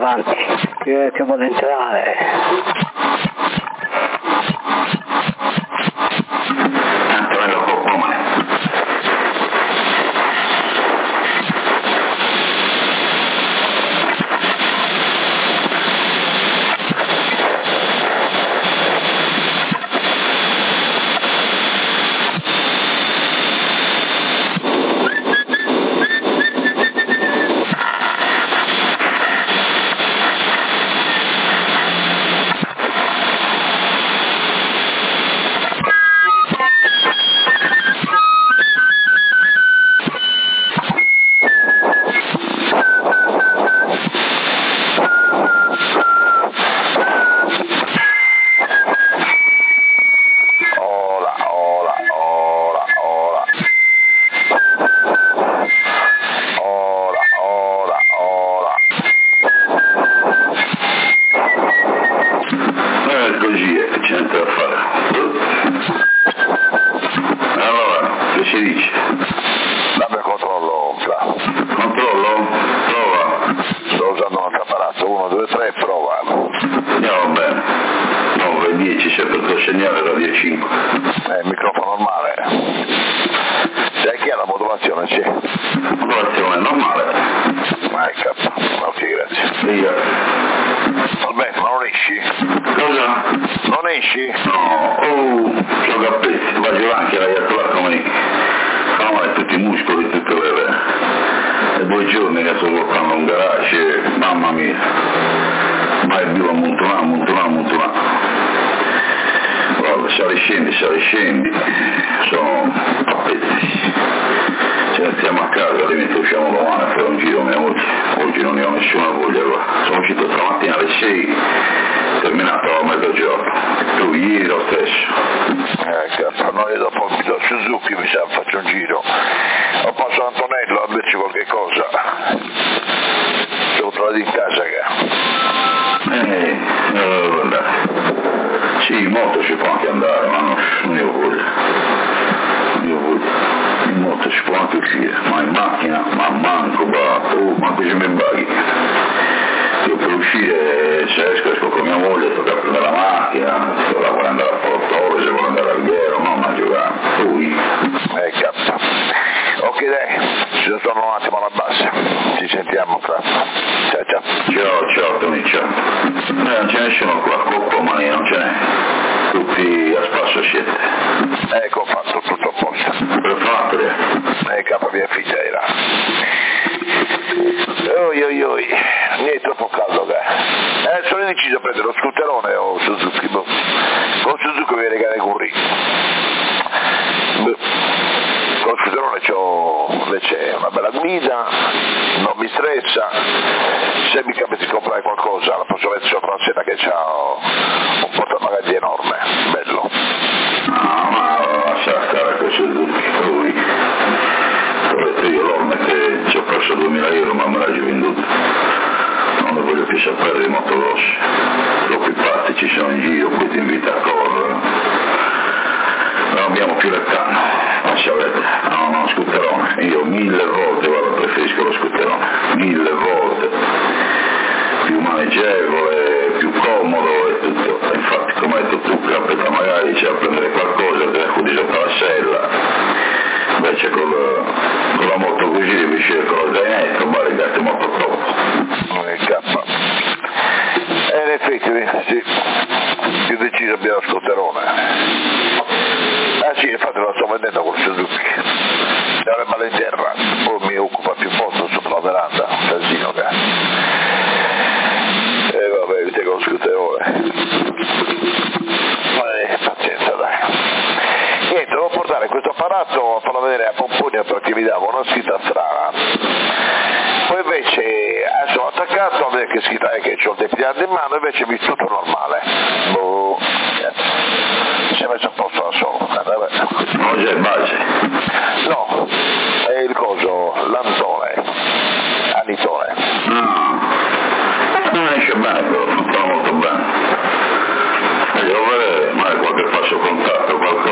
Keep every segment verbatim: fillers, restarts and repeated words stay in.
avanti, io che voglio entrare. Antonello Coppomane.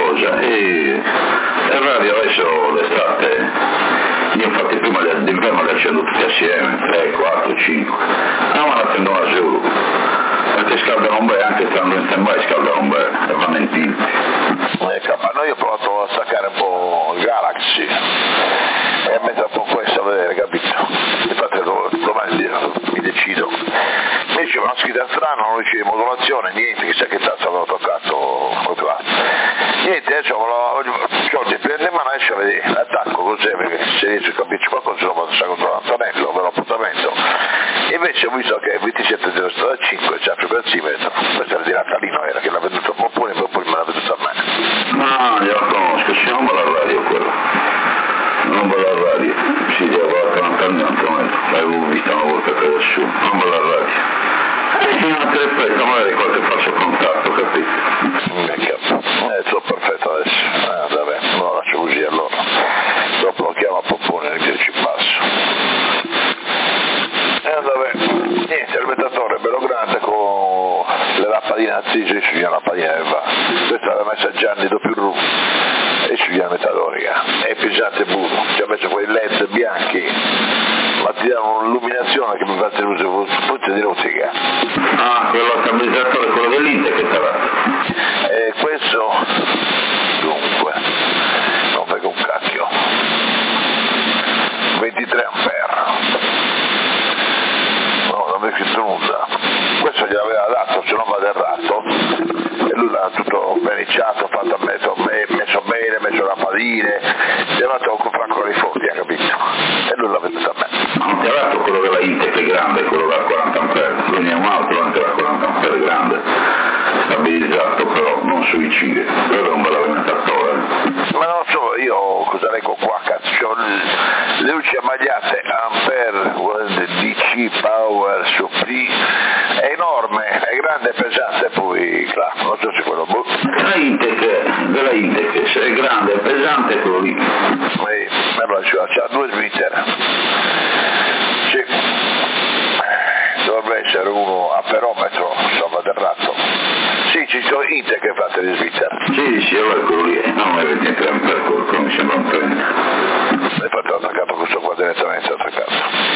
E, e radio adesso l'estate, io infatti prima d'inverno le accendo tutti assieme, tre, quattro, cinque. No, ma l'accendono da solo, perché scaldano bene, anche stando in stand-by scaldano bene, e vanno in tilt. Eh, no, io ho provato a staccare un po' il Galaxy e a mettere un po' questo a vedere, capito? Infatti domani mi decido. Invece una scheda strana, non riuscivo di modulazione, niente, chissà che tazzo avevo toccato. Niente, adesso ho il prende in mano e esce a vedere, l'attacco così, perché se riesco a capirci qualcosa lo vado a contro l'Antonello per l'appuntamento. E invece ho visto che ventisette zero cinque c'è più calzimetro, questo era di Natalino, era che l'ha venduto un po' pure, poi pure me l'ha venduto a me. No, io la conosco, si non va alla radio quello. Non va alla radio, si deve a quaranta anni Antonello, l'avevo vista una volta per nessuno, non va alla radio. E fino a te aspetta, magari qualche faccio contatto, capito? Eh, sono perfetto adesso, eh, vabbè, no, lascio così allora. Dopo lo chiamo a Poppone e ci passo. Eh, vabbè, niente, l'alimentatore bello grande con le lampadine accese sugli lampadine che va. Questa l'aveva messa Gianni doppio ru e sugli alimentatori, è pesante puro, ci ha messo quei led bianchi, ma ti danno un'illuminazione che mi fa tenere punti di rosica. Ah, quello stabilizzatore, quello dell'Inter che t'ha dato. E questo, dunque, non vedo un cacchio, ventitré ampere, no, non mi è scritto nulla, questo gliel'aveva dato, se non vado errato, e lui l'ha tutto beniciato, fatto, messo, messo bene, messo lampadine, gli ha dato un comprare i forti, ha capito, e lui l'ha venduto a me. Non ti ha dato quello della Inter che è grande, quello da quaranta ampere, quindi è un altro anche da quaranta ampere grande, stabilizzato però non sui cighe, quello è un bel alimentatore. Ma non so, io cosa leggo qua, cazzo, le luci ammagliate Ampere D C Power Supply, è enorme, è grande e pesante poi, là, non so se quello boh. Della Intec, della Intec, se è grande e pesante è quello lì. E, allora, c'ha due svitter. Sì, dovrebbe essere uno a perometro, insomma, del ratto. Sì, ci sono Intec che fate di svitter. Sì, sì, allora è quello lì, non è ventitré ampere, quello mi sembra un trenta. Hai fatto attaccato questo qua direttamente attaccato.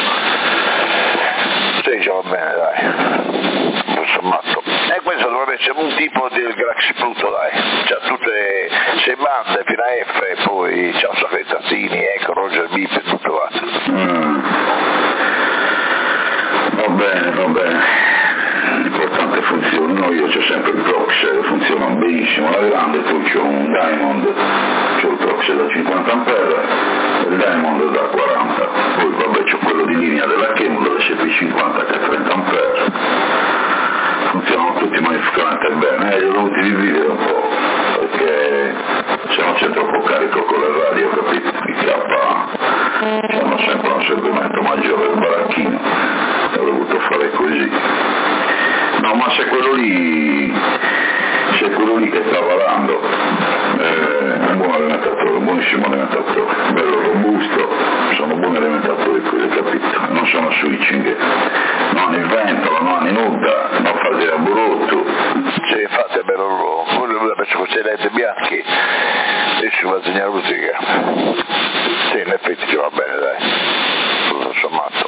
Sì, già va bene, dai. Non sono matto. E questo dovrebbe essere un tipo del Galaxy Pluto, dai. C'ha tutte sei bande fino a F e poi c'ha un sacco di tazzini, ecco, Roger Beep e tutto qua. Mm. Va bene, va bene. L'importante funziona, no, io c'ho sempre il Proxer, funziona benissimo la grande, poi c'ho un Diamond, c'ho il Proxer da cinquanta ampere, il Diamond da quaranta, poi vabbè c'ho quello di linea della Chemula, l'S P cinquanta che è trenta ampere, funzionano tutti magnificamente bene, eh, li ho dovuti dividere un po', perché se non c'è troppo carico con le radio, capito, i K hanno sempre un segmento maggiore del baracchino, ho dovuto fare così. No, ma se quello lì, se quello lì che sta valando eh, è un buon alimentatore, un buonissimo alimentatore, bello robusto, sono buoni alimentatori quelli, capito? Non sono switching, non il ventolo, non in nuda, non fate a burotto. Sì, infatti è bello, quello lui ha messo questi led bianchi e si va a segnare musica. Sì, in effetti ci va bene, dai, tutto sommato.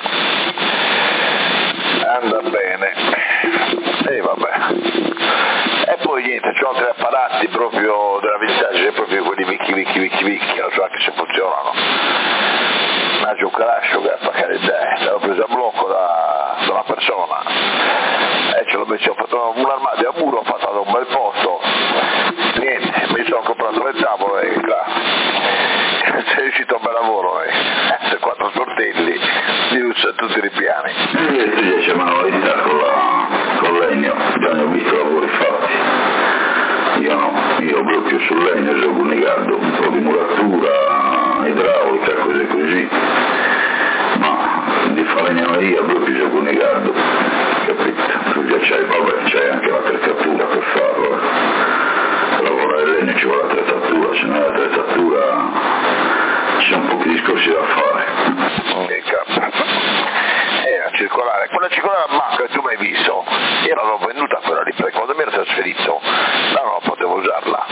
Anda bene. E vabbè. E poi niente, c'ho altri apparati proprio della vintage, proprio quelli vecchi, vecchi, vecchi, vecchi, non so anche se funzionano. Ma giù Kalashnikov, per carità, l'avevo preso a blocco da, da una persona e ce l'ho messo, ho fatto un armadio a muro, ho fatto da un bel posto, niente, mi sono comprato le tavole e là, sei riuscito a un bel lavoro, eh. Quattro sportelli, di luce a tutti i ripiani. E tu c'è manualità con, la, con legno, già ne ho visto lavori fatti. Io no, io proprio sul legno gioco un nigardo, un po' di muratura, idraulica, cose così. Ma di falegnameria proprio gioco un nigardo, capito? Tu già c'hai, vabbè, c'hai anche l'attrezzatura per farlo. Per lavorare il legno ci vuole l'attrezzatura, se non è l'attrezzatura c'è un po' di discorsi da fare. Che cazzo. Era circolare, quella circolare a macchina che tu mi hai visto, io l'avevo venduta quella lì, perché quando mi ero trasferito, no, non potevo usarla.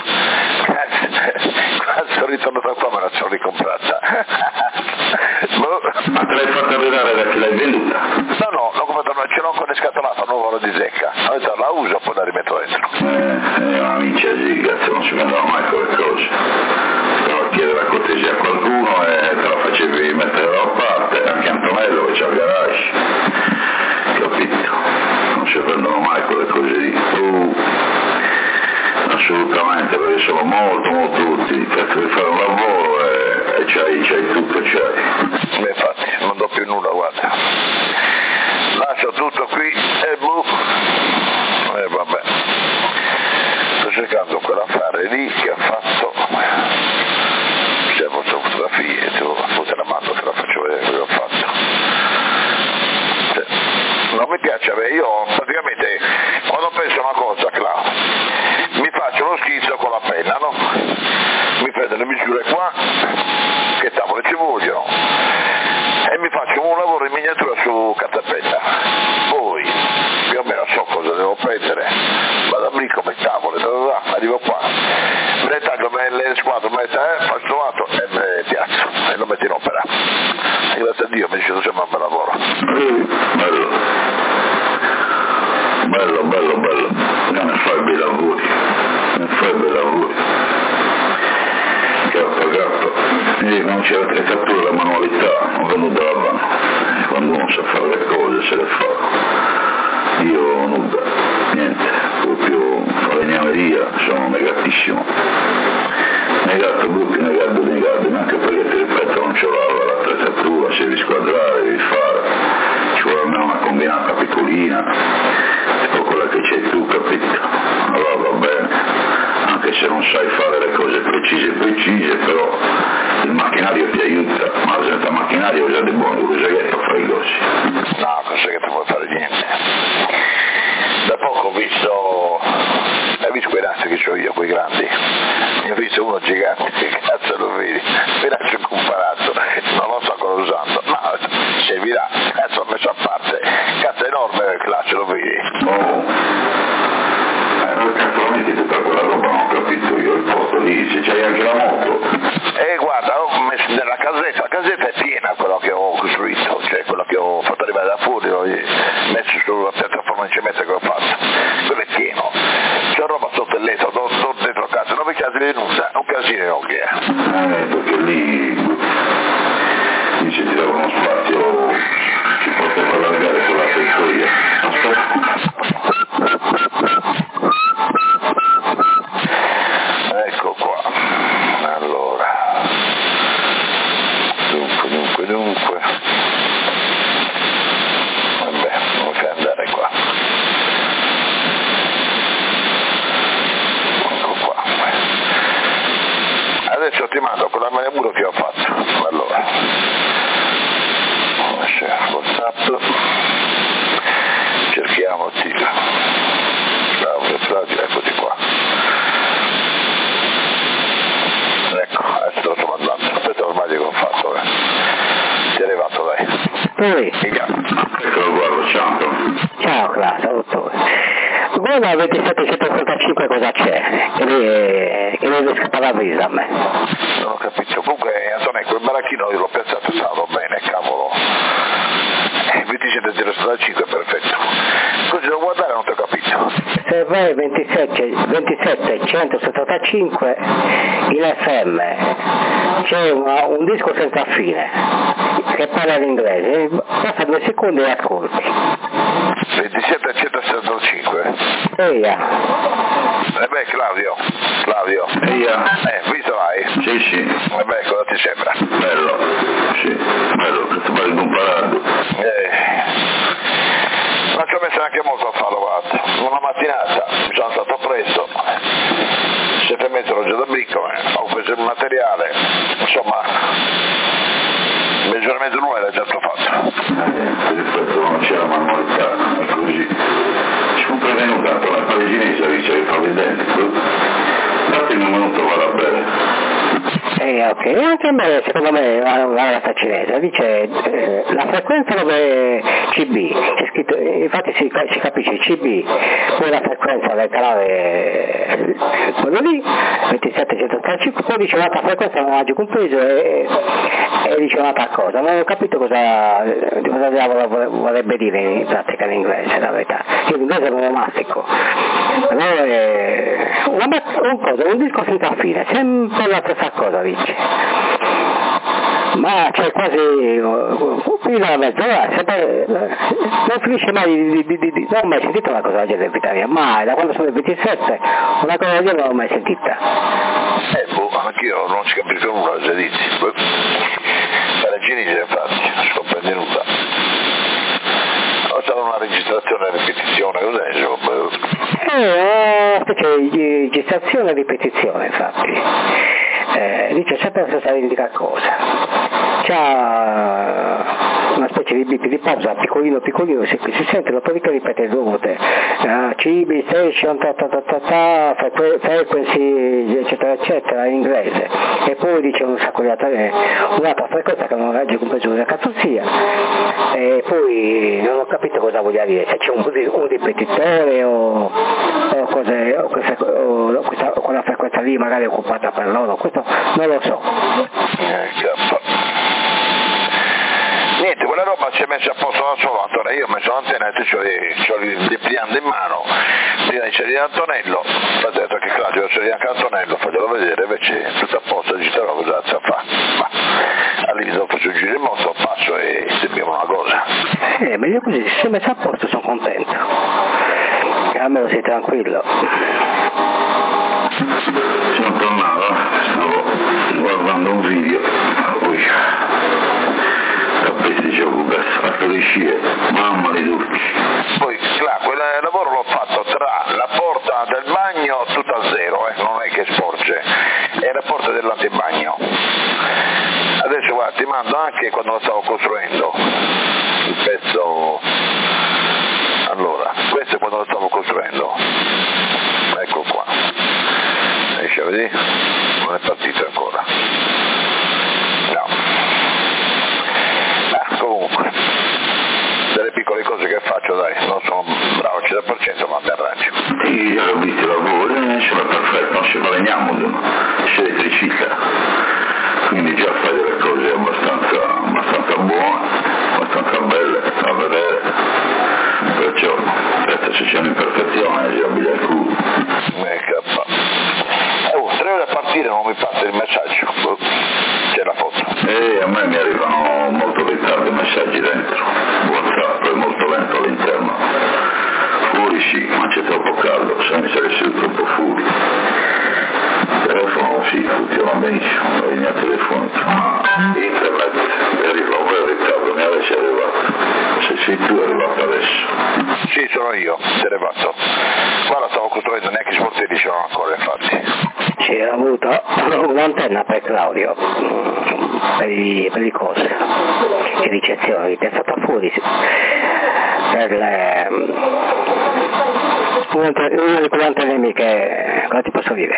Quando sono ritornato qua me la sono ricomprata. te l'hai fatta vedere da chi l'hai venduta? No, no, l'ho comprato, ce l'ho con le scatolate nuova di zecca. Adesso la uso, poi la rimetto dentro. Eh, una minchia sì, cazzo, non si vendono mai quelle cose. Stavo a chiedere la cortesia a qualcuno e te la facevi mettere da parte, anche Antonello che c'ha il garage. Capito? Non si vendono mai quelle cose lì. Tu, assolutamente, perché sono molto molto utili, cazzo devi fare un lavoro e, e c'hai, c'hai tutto, c'hai. Beh, infatti, non do più nulla, guarda. Lascio tutto qui e boh. E vabbè. Sto cercando quell'affare lì che ha fatto. Se ho fatto fotografie, poi te la mando, te la faccio vedere cosa ho fatto. Cioè, non mi piace, io praticamente quando penso a una cosa, Clau, mi faccio lo schizzo con la penna, no? Mi prendo le misure qua, che tavole ci vogliono, e mi faccio un lavoro in miniatura su carta e penna. Poi più o meno so cosa devo prendere, vado lì come tavole, arrivo qua, me le taglio, me le squadro, me le taglio, eh, faccio tomato e me le piazzo e lo metto in opera. E grazie a Dio mi dice sembra un bel lavoro. Bello, bello, bello, bello, ne fai bei lavori, ne fai bei lavori. Gatto, gatto. E non c'è l'attrezzatura, la manualità, non venuto dalla banca. Quando uno sa fare le cose se le fa. Io nuda, niente, proprio falegnameria, sono negatissimo. Negato brutti, negato negato, neanche perché ti ripeto non ce l'ho l'attrezzatura, se devi squadrare, devi fare, ci vuole almeno una combinata piccolina, tipo quella che c'hai tu, capito? Allora va bene, anche se non sai fare le cose precise precise, però il macchinario ti aiuta, ma senza macchinario già di buono, cosa che ti fai così? No, cosa che ti puoi fare niente. Da poco ho visto, hai visto quei razzi che ho io, quei grandi? Ne ho visto uno gigante, che cazzo lo vedi? Mi lascio comparato, non lo so cosa usando, ma servirà, cazzo ho messo a parte, cazzo è enorme il classe, lo vedi? Oh, eh, perché attualmente tutta quella roba non ho capito io, il posto lì, se c'hai anche la moto. Eh guarda, ho messo nella casetta, la casetta è piena quello che ho costruito, cioè quello che ho fatto arrivare da fuori, l'ho messo sulla piattaforma di cemento che ho fatto, quello è pieno, c'è roba sotto il letto, do, do dentro casa, nove case di nuda, un casino che è. Eh, perché lì, lì se ti dava uno spazio, ci poteva far allargare con la tettoia. Ecco qua, allora, dunque, dunque, dunque, vabbè, non mi fai andare qua, ecco qua, adesso ti mando quella muro che ho fatto, allora, c'è WhatsApp, cerchiamo Tilo, Claudio, Claudio, eccoti qua. Ecco, adesso te lo sto mandando, aspetta ormai che ho fatto, eh. Ti è arrivato lei. Sì. Eccolo qua, lo ciao. Ciao Claudio, dottore. Voi nella ventisette centosettantacinque cosa c'è? Che mi, che mi scappa la visa a me. Non ho capito, comunque Antonio, quel baracchino io l'ho piazzato, stavo bene, cavolo. ventisette centosettantacinque, perfetto. Così devo guardare, non ti ho capito. Se vai ventisette centosettantacinque in F M c'è una, un disco senza fine che parla l'inglese, passa due secondi e ascolti. ventisette centosettantacinque? Eia. E beh Claudio, Claudio. Eia. Eh, visto l'hai? Sì, sì. E beh, cosa ti sembra? Bello, sì, bello, che ti pare comparato. Eh. Ma ci ho messo anche molto a farlo, guarda. Una mattinata, mi sono stato presto, sette e mezzo ero già da Briccole, ho preso il materiale, insomma, mezzo e mezzo nulla era già tutto fatto. Eh, rispetto non c'è la manualità, è così. Ci fu prevenuto tanto la pariginese che c'è il pavimento, date il minuto vada bene. Sì, ok, anche a me, secondo me, la ragazza cinese dice eh, la frequenza dove C B, c'è scritto, infatti si, si capisce C B, poi la frequenza del canale eh, quello lì, ventisette centotrentacinque, poi dice un'altra frequenza non ha già compreso e, e dice un'altra cosa, non ho capito cosa, cosa diavolo vorrebbe dire in pratica in inglese, la verità, io l'inglese non lo mastico, però è una, un, cosa, un disco senza fine, sempre la stessa cosa dice, ma c'è quasi fino a mezz'ora, sempre, non finisce mai di, di, di, di, non ho mai sentito una cosa del genere in vita mia, mai, da quando sono il ventisette una cosa del genere non l'ho mai sentita. Eh boh, anch'io non ci capisco nulla, già dici, la cinese infatti, non si comprende nulla. È stata una registrazione e ripetizione, cos'è insomma? Eh, una specie di registrazione e ripetizione infatti. Eh, dice sempre la stessa identica cosa, c'ha una specie di bip di pausa piccolino piccolino, si, si sente, dopodiché ripete due volte uh, C B station ta ta ta ta ta frequ- frequency eccetera eccetera in inglese, e poi dice un sacco di altre, un'altra frequenza che non regge compreso una cazzo sia, e poi non ho capito cosa voglia dire, se c'è un, un ripetitore o, o cose o questa, o questa, o quella frequenza lì magari è occupata per loro, questo non lo so. Niente, quella roba ci è messa a posto da solo, Antonello, io ho messo l'antenna e c'ho il depliante in mano, prima di cerire l'Antonello, ho detto che classe devo cerire anche l'Antonello, fatelo vedere, invece tutto a posto, dice però cosa si fa? Ma all'inizio dopo faccio un giro in moto, passo e sembriamo una cosa. Eh, ma io così, se messo a posto sono contento, e almeno sei tranquillo. Sono tornato, stavo guardando un video, poi capite gioco per fatto le scie, mamma di tutti. Poi, là, quel lavoro l'ho fatto tra la porta del bagno tutta a zero, eh, non è che sporge, e la porta dell'antibagno. Adesso guarda, ti mando anche quando lo stavo costruendo, il pezzo, allora, questo è quando lo stavo costruendo, ecco qua. Riesci a vedere? Non è partito ancora. No. Ah, comunque, delle piccole cose che faccio, dai, non sono bravo al cento per cento ma mi arrangio. Sì, già ho visto il lavoro, ce l'ho perfetto, non ci guadagniamo, c'è elettricità, quindi già fai delle cose abbastanza, abbastanza buone, abbastanza belle da vedere, perciò aspetta se c'è un'imperfezione, già mi dai il culo. Oh, tre ore a partire non mi passa il messaggio, c'è la foto. E a me mi arrivano molto ritardo i messaggi dentro, WhatsApp è molto lento all'interno, fuori sì, ma c'è troppo caldo, se mi sarei seduto troppo fuori. Il telefono sì, funziona benissimo, la linea telefonica, ma internet mi arriva un bel ritardo, mi adesso è arrivato. Se sei tu è arrivato adesso. Sì, sono io, sei arrivato. Guarda, stavo costruendo, neanche i sportelli ce l'ho ancora infatti. Sì, ho avuto un'antenna per Claudio, per i, per i cose, le ricezioni, è stata fuori per le, una di quelle antenne mie che, cosa ti posso dire,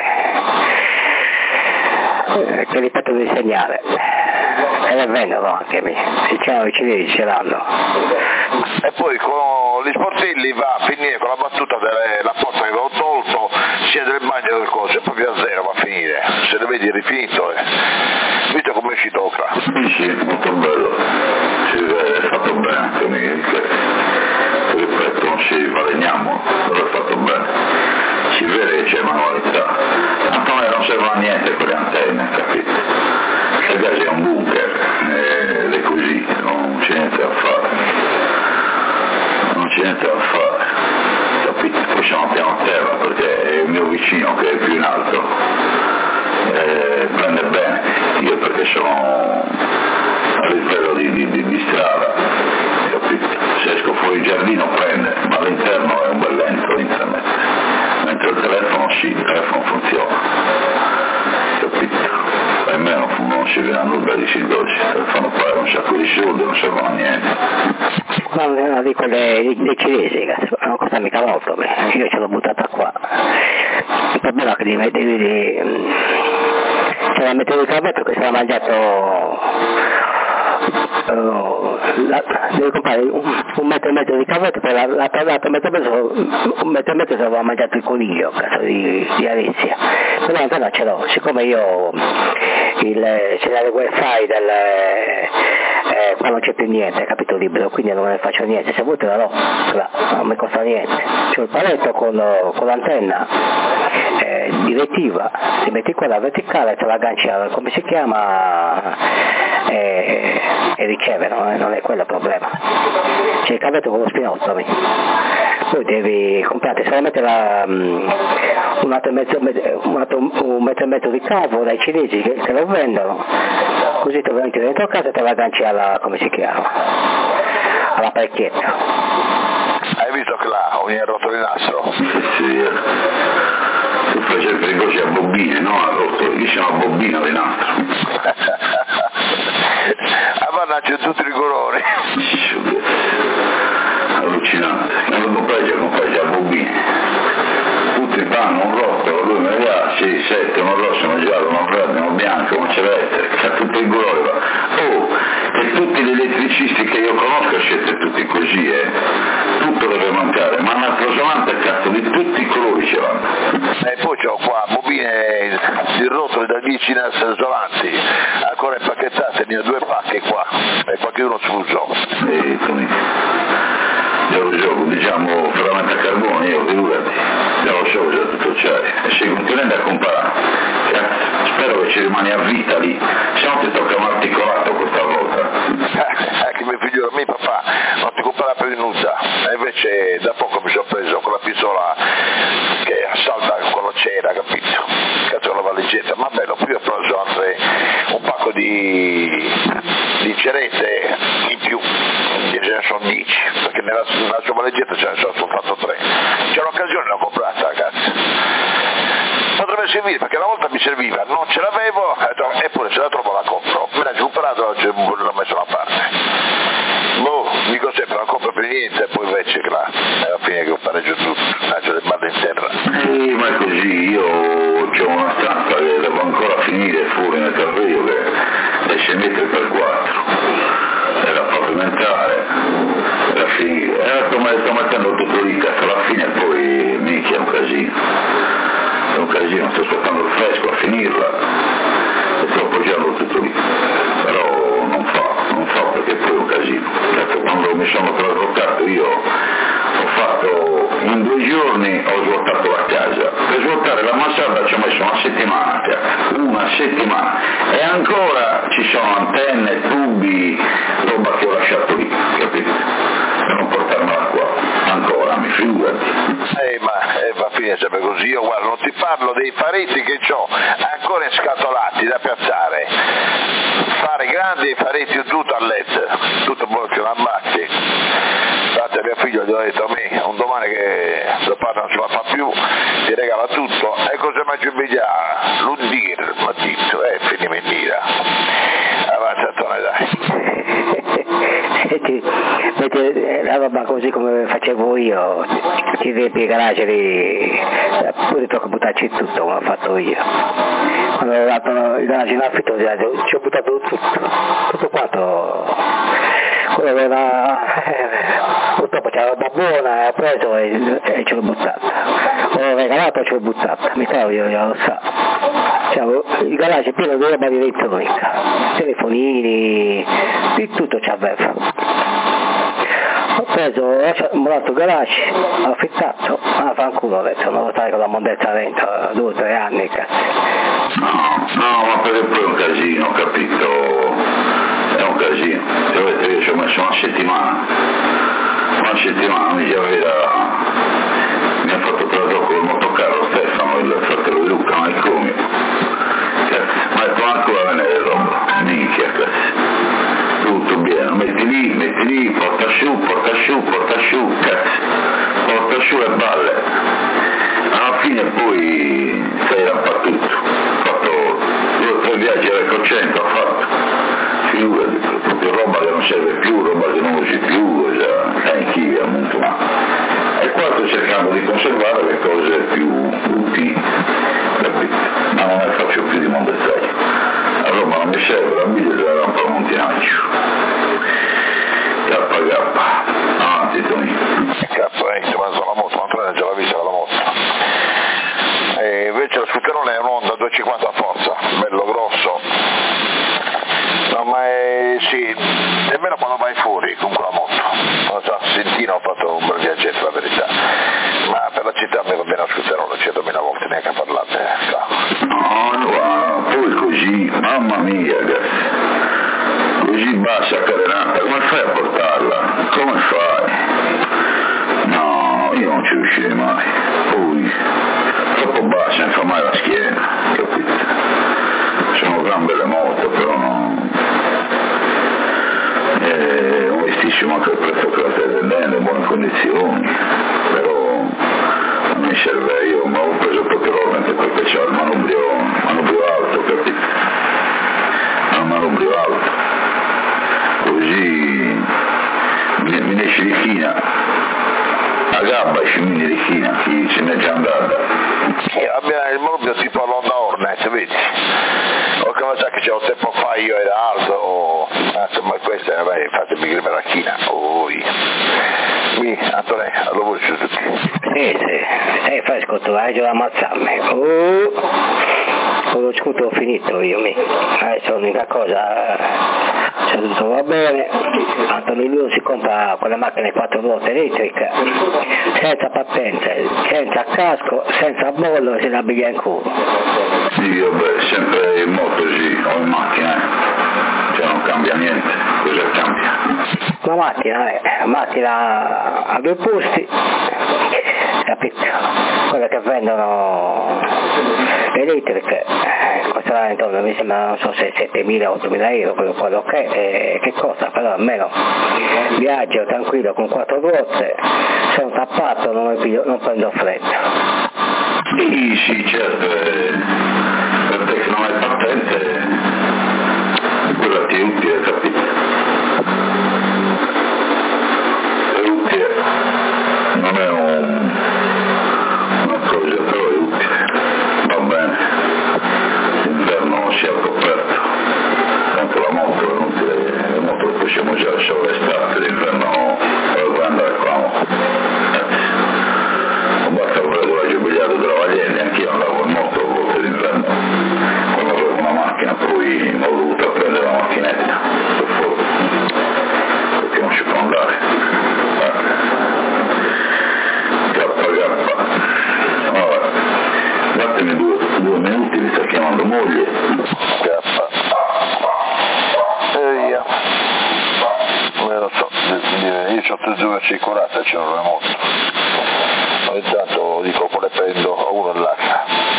che ripetono il segnale, e le vendono anche me, se c'erano i cinesi ce l'hanno. E poi con gli sportelli va a finire con la battuta della porta che ho tolto, sia del bagno che del coso, proprio a zero va a finire, se le vedi rifinito, eh. Visto come è uscito qua. Sì, sì, molto bello, si vede, è fatto bene anche me, che ripeto, non ci guadagniamo, però è fatto bene, si vede che c'è manualità, Antonio non servono a niente quelle antenne, capito? Il gas è un bunker, ed è così, non c'è niente da fare, non c'è niente da fare, capito? Poi siamo a piano terra perché è il mio vicino che è più in alto, eh, prende bene, io perché sono a livello di, di, di, di strada, capito? Se esco fuori il giardino prende, ma all'interno è un bel lento l'internet, mentre il telefono sì, il telefono funziona, capito? Per me non, non si vede nulla di sildosi, il telefono pagare un sacco di soldi, non servono a niente. Ma una di quelle dei cinesi, non costa mica molto, io ce l'ho buttata qua. Il problema è che devi, devi, c'era il metro di cavetto che si era mangiato, uh, la, devi comprare un, un metro e mezzo di cavetto, poi l'altro lato metro e mezzo, un metro e mezzo si aveva mangiato il coniglio, cazzo di, di Alessia. Però in realtà ce l'ho, siccome io il segnale wifi del, eh, qua non c'è più niente, capito, libero, quindi non ne faccio niente, se vuoi te la do, là, non mi costa niente. C'ho il paletto con, con l'antenna eh, direttiva, ti metti quella verticale, te la agganci al, come si chiama, eh, e riceve, no? Non è quello il problema. C'è il cavetto con lo spinottomi, poi devi comprare solamente la, um, un, altro mezzo, un, altro, un metro e mezzo di cavo dai cinesi che, che lo vendono, così te lo metti dentro casa e te la agganci alla, come si chiama, alla parecchietta. Hai visto che là ogni rotto di nastro? Sì, sì, tu fai sempre le cose a bobine, no? A rotto, io sono a bobina di nastro. A mannaggia tutti i rigoroni. Allucinante, quando comprai già comprai già a bobine. Tutti fanno un rotto, lui mi dà sei, sette, uno rosso, uno giallo, uno verde, uno bianco, uno celeste, c'ha tutto il colore. Oh, e tutti gli elettricisti che io conosco siete tutti così, eh. Tutto deve mancare, ma una crosolante cazzo di tutti i colori ce l'hanno. E poi c'ho qua bobine di rotoli da dieci nastri isolanti, ancora impacchettate, ne ho due pacche qua, e qualche uno sfuso. E come? Io gioco, diciamo, ferramenta a carbone, io figurati, io lo so già tutto c'è, e sei continuando a comprare, cazzo, spero che ci rimani a vita lì, se no ti tocca un articolato questa volta. Eh, che mio figlio, mio papà, non ti comprare per venuta, e invece da poco mi sono preso quella pistola che assalta quando c'era, capito? Cazzo la valigetta, ma bello, qui ho preso anche un pacco di, di cerette in più, ce ne sono dieci, perché nella, nella sua valigetta ce ne sono soltanto tre. C'è un'occasione, l'ho comprata, ragazzi. Potrebbe servire, perché una volta mi serviva, non ce l'avevo, eppure se la trovo la compro. Me l'ha recuperato, l'ho messo da parte. Boh, dico sempre, non compro per niente, e poi invece che là, alla fine che ho pareggio tutto, faccio le balle in terra. Sì, ma è così, io ho una stanza che devo ancora finire fuori nel carrello che è sei metri per quattro. Era pavimentare, era finire, era come sto mettendo tutto lì, cazzo, alla fine poi minchia è un casino, è un casino, sto aspettando il fresco a finirla e sto appoggiando tutto lì, però non fa, non fa perché poi è un casino, cazzo, quando mi sono trasportato io ho fatto, in due giorni ho svuotato la casa, per svuotare la mansarda ci ho messo una settimana, cazzo, una settimana, e ancora ci sono antenne, tubi, roba che ho lasciato lì, capito? Per non portarmela qua, ancora, mi figurati. Eh, ma eh, va a finire sempre così, io guarda, non ti parlo dei faretti che ho ancora inscatolati da piazzare, fare grandi e faretti tutto a led, tutto che non ammazzi. Infatti a mio figlio gli ho detto a me, un domani che lo padre non ce la fa più, ti regala tutto, e cosa mi invidiare? L'udire, mi ha detto, e eh, finì mentira. Avanti Antonio, dai. Senti, metti la roba così come facevo io, ti riempi il garage lì, pure tocca buttarci tutto come ho fatto io. Quando ho dato il garage in affitto ci ho buttato tutto, tutto quanto. Quello era, purtroppo c'era roba buona, ho preso e, e ce l'ho buttata. Ho regalato e ce l'ho buttata, mi cavo io, io lo so. Cioè, il garage è pieno di roba di elettronica, telefonini, di tutto c'aveva. Ho preso, ho murato il garage, ho affittato, ma fanculo ho detto, non lo sai con la mondezza dentro, due o tre anni, cazzo. No, no, ma perché poi è un casino, capito? È un casino, e io ci ho messo una settimana, una settimana mi aveva, mi ha fatto tradotto col motocarro Stefano, il fratello di Luca, ma il comio, ma è ancora venire roba, minchia, cazzo, tutto bene, metti lì, metti lì, porta su, porta su, porta su, cazzo, porta su e balle, alla fine poi sei rappato tutto, ho fatto due o tre viaggi al Cocento, ho fatto, figurati, proprio roba che non serve più, roba che non usi più, sai in chi appunto, ma e qua sto cercando di conservare le cose più utili, capito? Ma non ne faccio più di mondezzare. scevra, bisogna un po' montinaccio. K K, avanti Tony. K, eh, ma sono la moto, Antonio già l'ha vista la moto. E invece lo scooterone è un Honda duecentocinquanta a forza, bello grosso. No, ma è, sì, nemmeno quando vai fuori con quella moto. Non so, Sentino ho fatto un bel viaggetto, la verità. Ma per la città mi va bene lo scooterone, centomila volte neanche a parlarne. No, no, poi così, mamma mia, ragazzi. Così bassa carenata, come fai a portarla? Come fai? No, io non ci riuscirei mai. Poi, troppo bassa, mi fa male la schiena, capito? Sono gran belle moto, però non... Eh, ho vistissimo anche il prezzo che la stai vendendo, in buone condizioni, però non mi serve, io mi avevo preso propriamente perché c'è il manubrio, manubrio alto, capito? Il manubrio alto, così mi, mi esce di china, a gabba esce mini di china, chi se n'è già andata. Eh, abbiamo il manubrio tipo all'Honda Hornet, vedi? O come sa che c'è un tempo fa io era alto, o... Anzi, ma questa è, vabbè, fatemi grime la china, oi. Mi, Antonio, lo vuoi su tutti? Sì, sì, sei fresco tu, hai già ammazzarmi. Oh, con lo scudo ho finito io, mi. Adesso l'unica cosa, se tutto va bene, Antonio lui si compra quelle macchine quattro ruote elettriche, senza patente, senza casco, senza bollo e si rabbiglia in culo. Sì, vabbè, sempre in moto sì, o in macchina, eh. Cioè non cambia niente, cosa cambia? La macchina è eh, macchina a due posti, capito? Quelle che vendono elettriche, costerà intorno, mi sembra, non so se settemila o ottomila euro, quello, quello che, eh, che costa, però almeno viaggio tranquillo con quattro ruote, sono tappato, non, mi piglio, non prendo freddo. Sì, sì, certo, eh, per te che non hai patente, quella ti è utile, capito? È utile, non è un, una cosa, però è utile, va bene, l'inverno si è coperto, tanto la moto è inutile, la moto possiamo già lasciare l'estate, l'inverno vuoi andare qua, non basta volevo la giubilato della Vagliene, anch'io andavo in moto a volte d'inverno, quando avevo una macchina poi ho dovuto prendere la macchinetta, per favore, perché non si può andare. Gappa gappa. Allora, datemi due, due minuti, mi sta chiamando moglie. Gappa. E io. Non lo so, io ho tre giorni circolate, c'è una moto. Ogni tanto dico poi le prendo a uno e l'altro.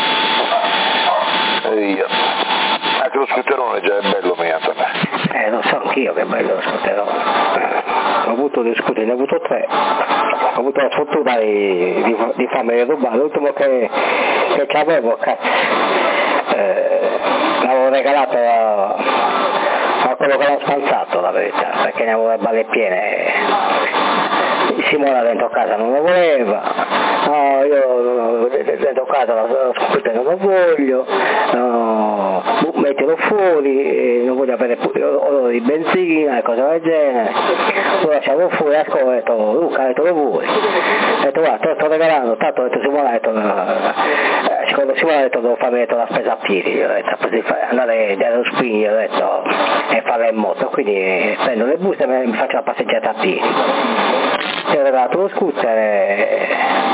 E io. Anche lo scooterone già è bello, mia per me. Eh, lo so anch'io che è bello lo scooterone. Ho avuto due scooter, ne ho avuto tre. Ho avuto la sfortuna di, di, di farmi rubare, l'ultimo che, che avevo, cazzo, eh, l'avevo regalato a, a quello che l'ho spanzato, la verità, perché ne avevo le balle piene. Simona dentro casa non lo voleva, no, io dentro casa lo scooter non lo voglio, no, mettilo fuori, non voglio avere odore di benzina e cose del genere. Lo lasciavo fuori, ho detto Luca, ho detto lo vuoi? Ho detto guarda, te lo sto regalando, tanto ho detto Simona, ho detto, eh, secondo Simona ho detto devo farmi detto, la spesa a piedi, ho detto così andare dallo spigno, ho detto, e farla in moto, quindi prendo le buste e mi faccio la passeggiata a piedi. Ti ho regalato lo scooter e,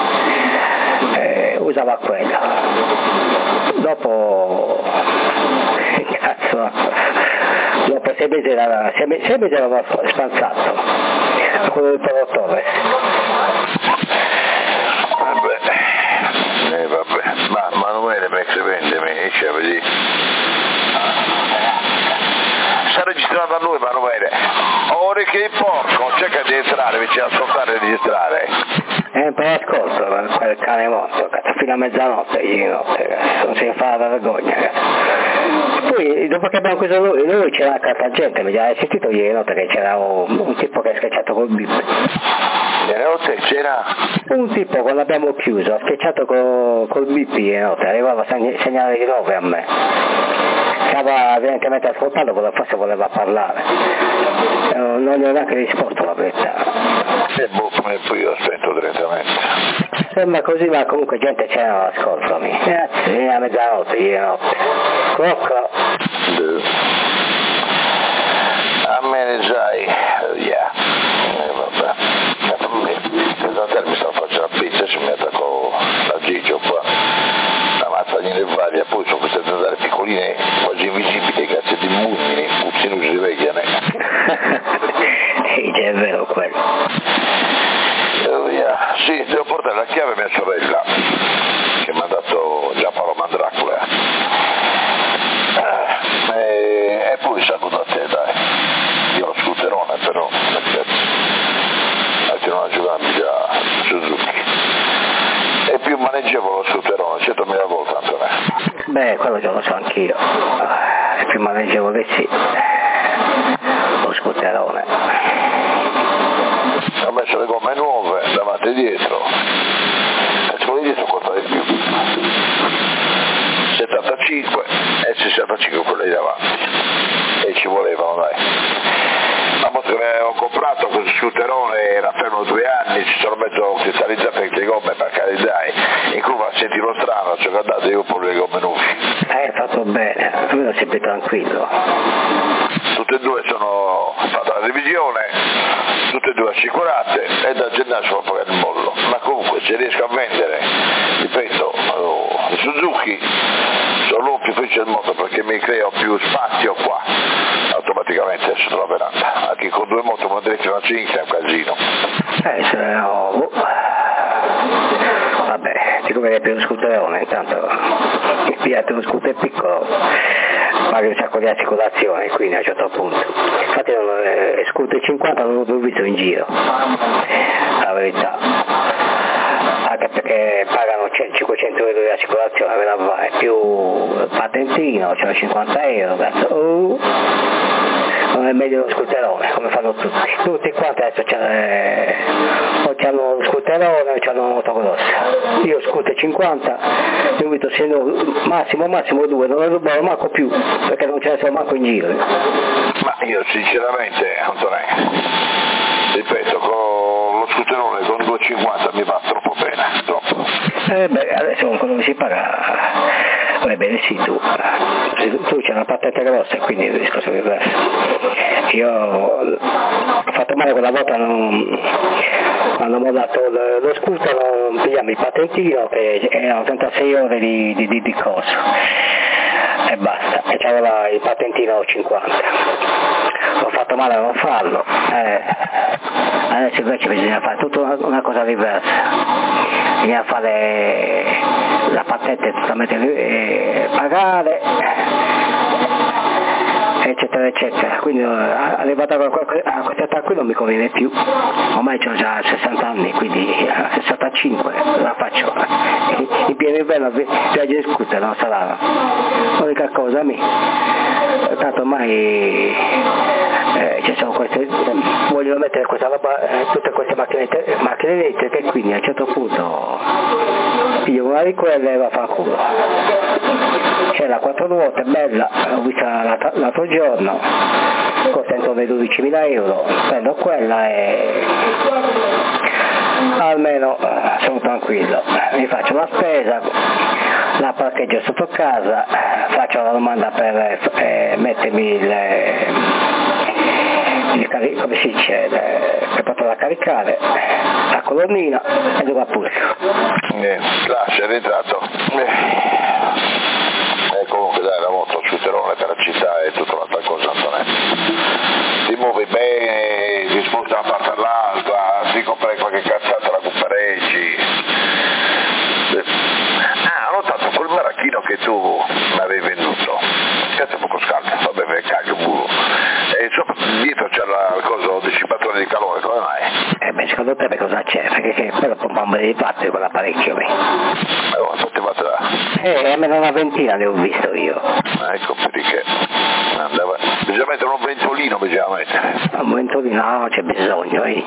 e usava quello. Dopo cazzo dopo sei mesi era sei mesi, sei mesi l'avevo spanzato a quello del Polo Torres. Vabbè, eh, vabbè, ma Manuele mi vende, mi esce a vedere. Sta registrando a noi Manuele. Ora che il porco, cerca di entrare, invece di ascoltare e registrare. Eh, per ascolto, quel cane morto, cazzo, fino a mezzanotte, ieri notte, cazzo, non si fa la vergogna, cazzo. Poi dopo che abbiamo preso noi, noi c'era anche altra gente, mi hai sentito ieri notte che c'era un, un tipo che ha schiacciato col bip. Ieri notte c'era? Un tipo quando abbiamo chiuso ha schiacciato col, col bip ieri notte, arrivava segn- segnale di nove a me. Stava evidentemente ascoltando, forse voleva parlare. Eh, non gli ho neanche risposto la verità. E boh, poi io aspetto direttamente. Sembra così, ma comunque gente c'era, ascoltami. Grazie, a mezzanotte, ieri notte. Cocco. A me ne sai, yeah. Eh, vabbè. Eh, mi stavo facendo la pizza e si mi attaccò la Gigio qua. La mazzagnina e varia, poi sono queste zanzare piccoline, quasi invisibili, grazie di mummini, puzzi non si vegliano. Sì, è vero quello. Oh, yeah. Sì, devo portare la chiave a mia sorella, che mi ha dato Giampaolo Mandracula. Eh, e, e poi saluto a te, dai. Io ho lo scooterone, però, perché non aggiungermi già Suzuki. È più maneggevole lo scooterone, centomila volte, Antonio. Beh, quello già lo so anch'io. È più maneggevole, sì. Lo scooterone. Ho messo le gomme nuove davanti e dietro, e quello di dietro costa di più, settantacinque e sessantacinque quelle di davanti, e ci volevano, dai. La moto che ho comprato, questo scooterone, era fermo due anni, ci sono messo cristallizzate anche le gomme, per carità, in curva sentivo strano, ci ho andato io pure le gomme nuove. Hai fatto bene, almeno sei più tranquillo. Tutte e due sono fatta la revisione, tutte e due assicurate, e da gennaio sono pagare il mollo. Ma comunque se riesco a vendere, ripeto, il Suzuki, sono più felice del mondo perché mi creo più spazio qua, automaticamente sotto la veranda. Anche con due moto, una destra e una sinistra è un casino. Eh, se no... Vabbè, ti conviene più lo scooterone, intanto pigliate uno scooter piccolo, paghi un sacco di assicurazione, quindi a un certo punto. Infatti non, eh, scooter cinquanta non l'ho visto in giro, la verità. Anche perché pagano cinquecento euro di assicurazione, ve la vai, più patentino, cioè cinquanta euro, cazzo. Oh. Non è meglio lo scooterone, come fanno tutti. Tutti quanti adesso eh, o c'hanno lo scooterone o c'hanno una motocross. Io scooter cinquanta, io invito se no, massimo massimo due, non lo rubavo manco più, perché non ce ne sono manco in giro. Ma io sinceramente, Antonio, ripeto, con lo scooterone con due virgola cinquanta mi va troppo bene, troppo. Eh beh, adesso con quello che si paga, va bene sì tu, tu c'è una patente grossa, quindi il discorso è diverso. Io ho fatto male quella volta, non, quando mi ho dato lo scooter non pigliamo il patentino e erano trentasei ore di, di, di, di coso e basta, e c'aveva il patentino cinquanta. Ho fatto male a non farlo, eh, adesso invece bisogna fare tutta una, una cosa diversa, bisogna fare la patente totalmente eh, pagare, eccetera eccetera, quindi arrivato a, a questa età qui non mi conviene più, ormai ho già sessanta anni, quindi a sessantacinque la faccio, in pieno inverno viaggio in scooter, non sarà l'unica cosa mi, tanto ormai eh, ci sono queste, vogliono mettere questa roba, eh, tutte queste macchine, macchine elettriche, quindi a un certo punto piglio una di quelle e va a far culo. C'è la quattro ruote, bella, l'ho vista l'altro giorno, costa intorno ai dodicimila euro, prendo quella e almeno sono tranquillo, mi faccio la spesa, la parcheggio sotto casa, faccio la domanda per eh, mettermi il, il cari- come si dice, per poterla caricare, la colonnina e dove appusto. Eh, lascia, è rientrato. Eh. E comunque dai, la moto, il scooterone per la città è tutta un'altra cosa, Antonio. Ti muovi bene, ti sposti da una parte all'altra, ti compri qualche cazzata, la compareggi. Ah, ho notato quel maracchino che tu mi avevi venduto, cazzo è poco scaldo, vabbè, cagio bulo. E sopra, dietro c'è la cosa, il dissipatore di calore, come mai? Eh beh, secondo te per cosa c'è? Perché che quello pompa un bel di fatto quell'apparecchio lì. Oh, fatti battere. Eh, almeno una ventina ne ho visto io. Ecco perché. Andava. Bisogna mettere un ventolino, bisogna mettere. Un ventolino no, c'è bisogno, eh.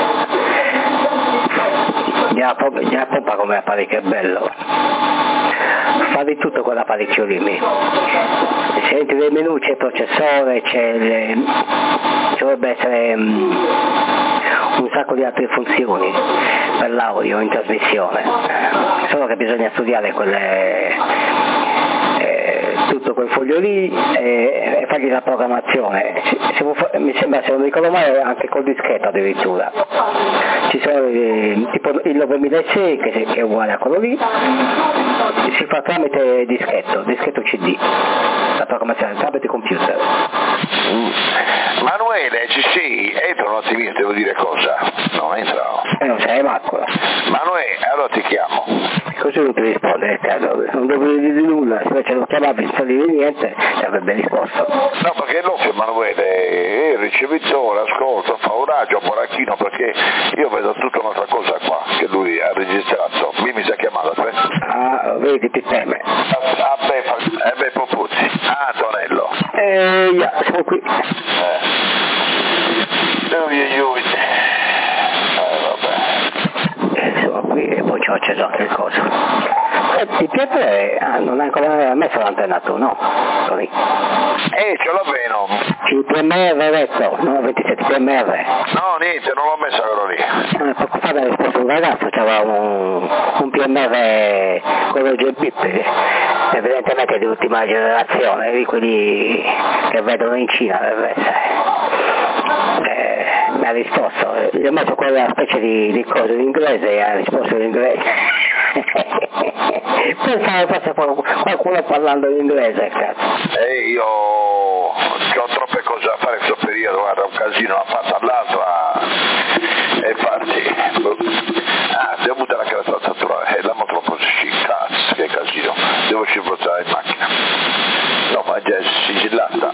Già la pompa come apparecchio è bello. Fa di tutto quell'apparecchio lì. Se entri nel menu c'è il processore, c'è le, ci dovrebbe essere um, un sacco di altre funzioni per l'audio in trasmissione, solo che bisogna studiare quelle, eh, tutto quel foglio lì e, e fargli la programmazione. Se, se, mi sembra, se non ricordo male, anche col dischetto addirittura. Ci sono eh, tipo il novemilasei che, che è uguale a quello lì, si fa tramite dischetto, dischetto C D, la programmazione tramite computer. Mm. Manuele, ci sei? Entra un attimino, devo dire cosa. No, entra. E non sei matto. Manuele, allora ti chiamo. Così non ti risponde, non devo dire nulla, se invece non chiamavi non dire niente, ti avrebbe risposto. No, perché non c'è Manuele, è il ricevitore, ascolta, fa un raggio, poracchino, perché io vedo tutta un'altra cosa qua, che lui ha registrato. Mi mi si è chiamato, te? Ah, vedi, ti teme. Ah, beh, fa... eh beh, Popuzzi. Ah, Antonello. Eh, yeah, sono qui. Eh. Ui, ui, ui. Eh, vabbè. Eh, sono qui e poi ci ho acceso anche il coso. Eh, il P F ah, non ha ancora messo l'antenna tu, no? Così. Eh, ce l'ho bene. Il P M R ho detto, no, ventisette P M R. No, niente, non l'ho messo quello lì. Eh, poco fa aveva risposto un ragazzo, c'aveva un, un P M R con il G B P, evidentemente di ultima generazione, di quelli che vedono in Cina deve essere. Eh, mi ha risposto, gli ho messo quella specie di, di cosa in inglese e ha risposto in inglese. Pensavo fosse qualcuno parlando in inglese, cazzo. E io ho troppe cose da fare in questo periodo, guarda, un casino da parte all'altro, ah, e infatti, ah, devo buttare anche la trattatura, e la moto troppo cazzo, che casino, devo ci portare in macchina. No, ma già è sigillata.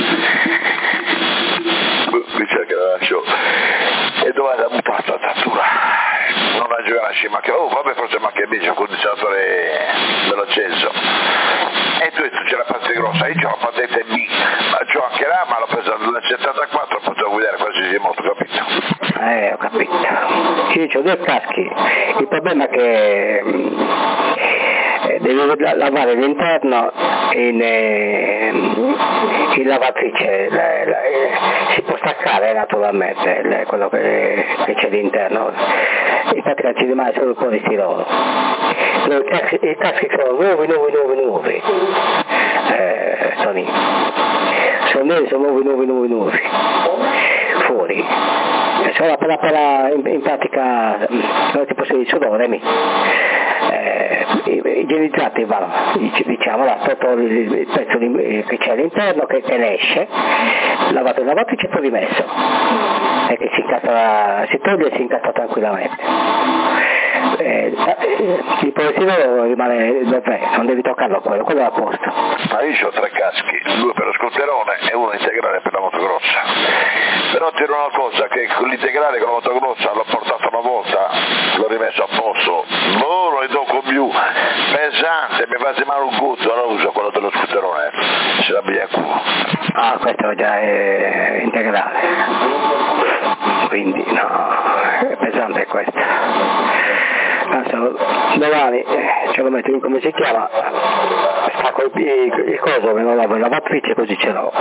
Mi sa che la lascio. E dove la buttare la trattatura? Non la gioca la scima che, oh vabbè, forse ma che invece il condizionatore me l'ho acceso. E tu hai detto c'è la parte grossa, io c'ho la patente B, ma c'ho anche là, ma l'ho presa nel settantaquattro, potevo guidare qualsiasi moto, capito? Eh, ho capito. Sì, c'ho due caschi. Il problema è che eh, devo lavare l'interno in, eh, in lavatrice, la, la, eh, si può staccare naturalmente le, quello che, che c'è all'interno, infatti non ci rimane solo un po' di stilolo. I caschi, i caschi sono nuovi, nuovi, nuovi, nuovi, eh, Tony. Sono nuovi, sono nuovi, nuovi, nuovi, nuovi, fuori. Sono appena appena in, in pratica, non ti posso dire sudore, mi. Eh, igienizzati vanno, diciamo, là, sotto il, il pezzo di, che c'è all'interno, che, che ne esce, lavato e lavatrice e poi rimesso, e che si incassa, si toglie e si incassa tranquillamente. Eh, il polissino rimane dov'è, non devi toccarlo quello, quello è a posto. Ma io ho tre caschi, due per lo scooterone e uno integrale per la moto grossa. Però ti dirò una cosa, che con l'integrale con la moto grossa l'ho portato una volta, l'ho rimesso a posto, non lo tocco più, pesante, mi fa male un gutto, allora uso quello dello scooterone, se la biglia a culo. Ah, questo già è integrale, quindi no, è pesante questo. Adesso domani ce lo metto in, come si chiama, stacco il, il, il coso, me lo lavo in lavatrice, così ce l'ho.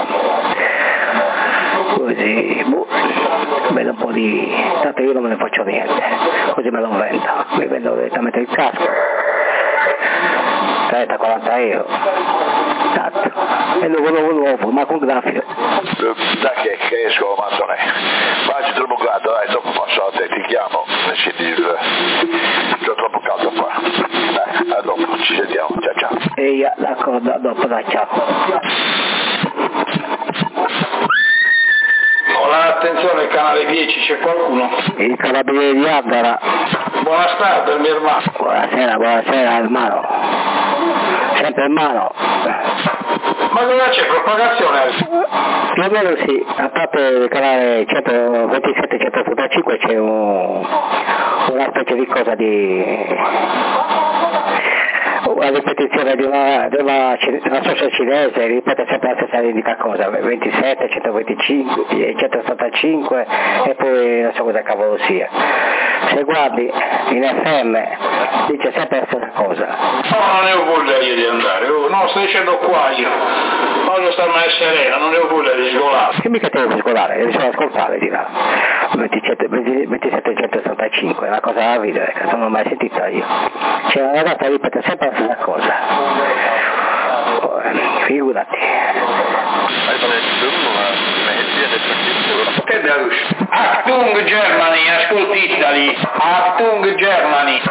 Così, boh, vedo un po' di... tanto io non me ne faccio niente, così me lo vendo, mi vendo direttamente il casco, trenta quaranta euro, tanto, è nuovo nuovo nuovo, ma con graffio. Dai che, che esco, Mattone, facci troppo caldo, dai, dopo passo a te, ti chiamo, e senti il... c'ho troppo caldo qua, dai, a dopo, ci sentiamo, ciao ciao. E io, d'accordo, a dopo, dai, ciao. Attenzione, il canale dieci, c'è qualcuno? Il carabiniere di Addara. Buonasera, mio hermano. Buonasera, buonasera hermano. Sempre hermano. Ma cosa c'è? Propagazione? Più o meno sì, a parte il canale centoventisette centotrentacinque c'è un, una specie di cosa di... una ripetizione di una, di una, una socia cinese, ripete sempre la stessa identica cosa, ventisette, centoventicinque, centosettantacinque e poi non so cosa cavolo sia. Se guardi in F M dice sempre la stessa cosa. No, non ne ho voglia io di andare, oh, no, sto dicendo qua io, voglio starmene serena, non ne ho voglia di scolare. Che mica te devi scolare, devi solo ascoltare di là. ventisette centosettantacinque, è una cosa da ridere, che non l'ho mai sentita io. C'è una ragazza che ripete sempre la stessa cosa. Oh, figurati. Achtung Germany, ascolti Italy, Achtung Germany,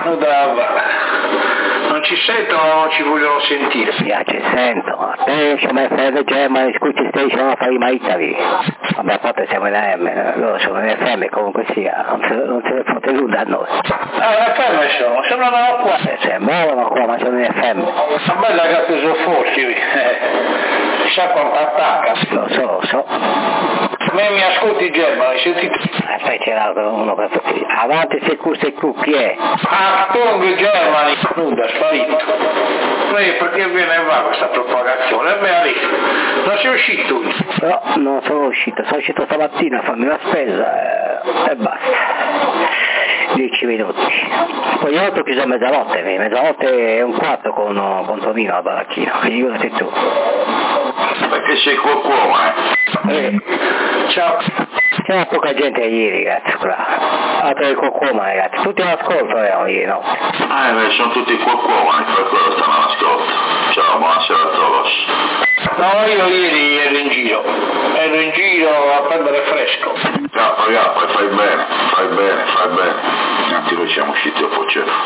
non ci sentono, non ci vogliono sentire. Yeah, ci sento, attention my friend Germany, scusi station of my Italy. Vabbè, a parte siamo in A M, loro sono in F M, comunque sia, non se, non se ne fotte nulla a noi. Ah, in F M sono, sono da qua. Eh, cioè, muovono qua, ma sono in F M. Ma bella che sono fossili, eh, sa quanto attacca. Lo so, lo so. Me mi ascolti Germany, sentite. Aspetta, c'era uno per tutti. Avanti se Q se Q, chi è? Achtung Germany, nuda, sparito. Lei perché viene e va questa propagazione? E beh, lì, non sei uscito? No, non sono uscito, sono uscito stamattina a farmi la spesa e, e basta. dieci minuti. Poi io ho chiuso a mezzanotte, mezzanotte e un quarto con, con Tonino al baracchino, figurati tu. Perché sei qualcuno, eh? eh. Ciao. C'era poca gente ieri, ragazzi, qua. Altro di qualcuno, ragazzi, tutti all'ascolto erano ieri notte. Ah, beh, sono tutti qualcuno, eh, per quello stanno all'ascolto. Ciao, buonasera a tutti. No, io ieri ero in giro, ero in giro a prendere fresco. Cappa, cappa, fai bene, fai bene, fai bene. Anche noi siamo usciti dopo il cielo.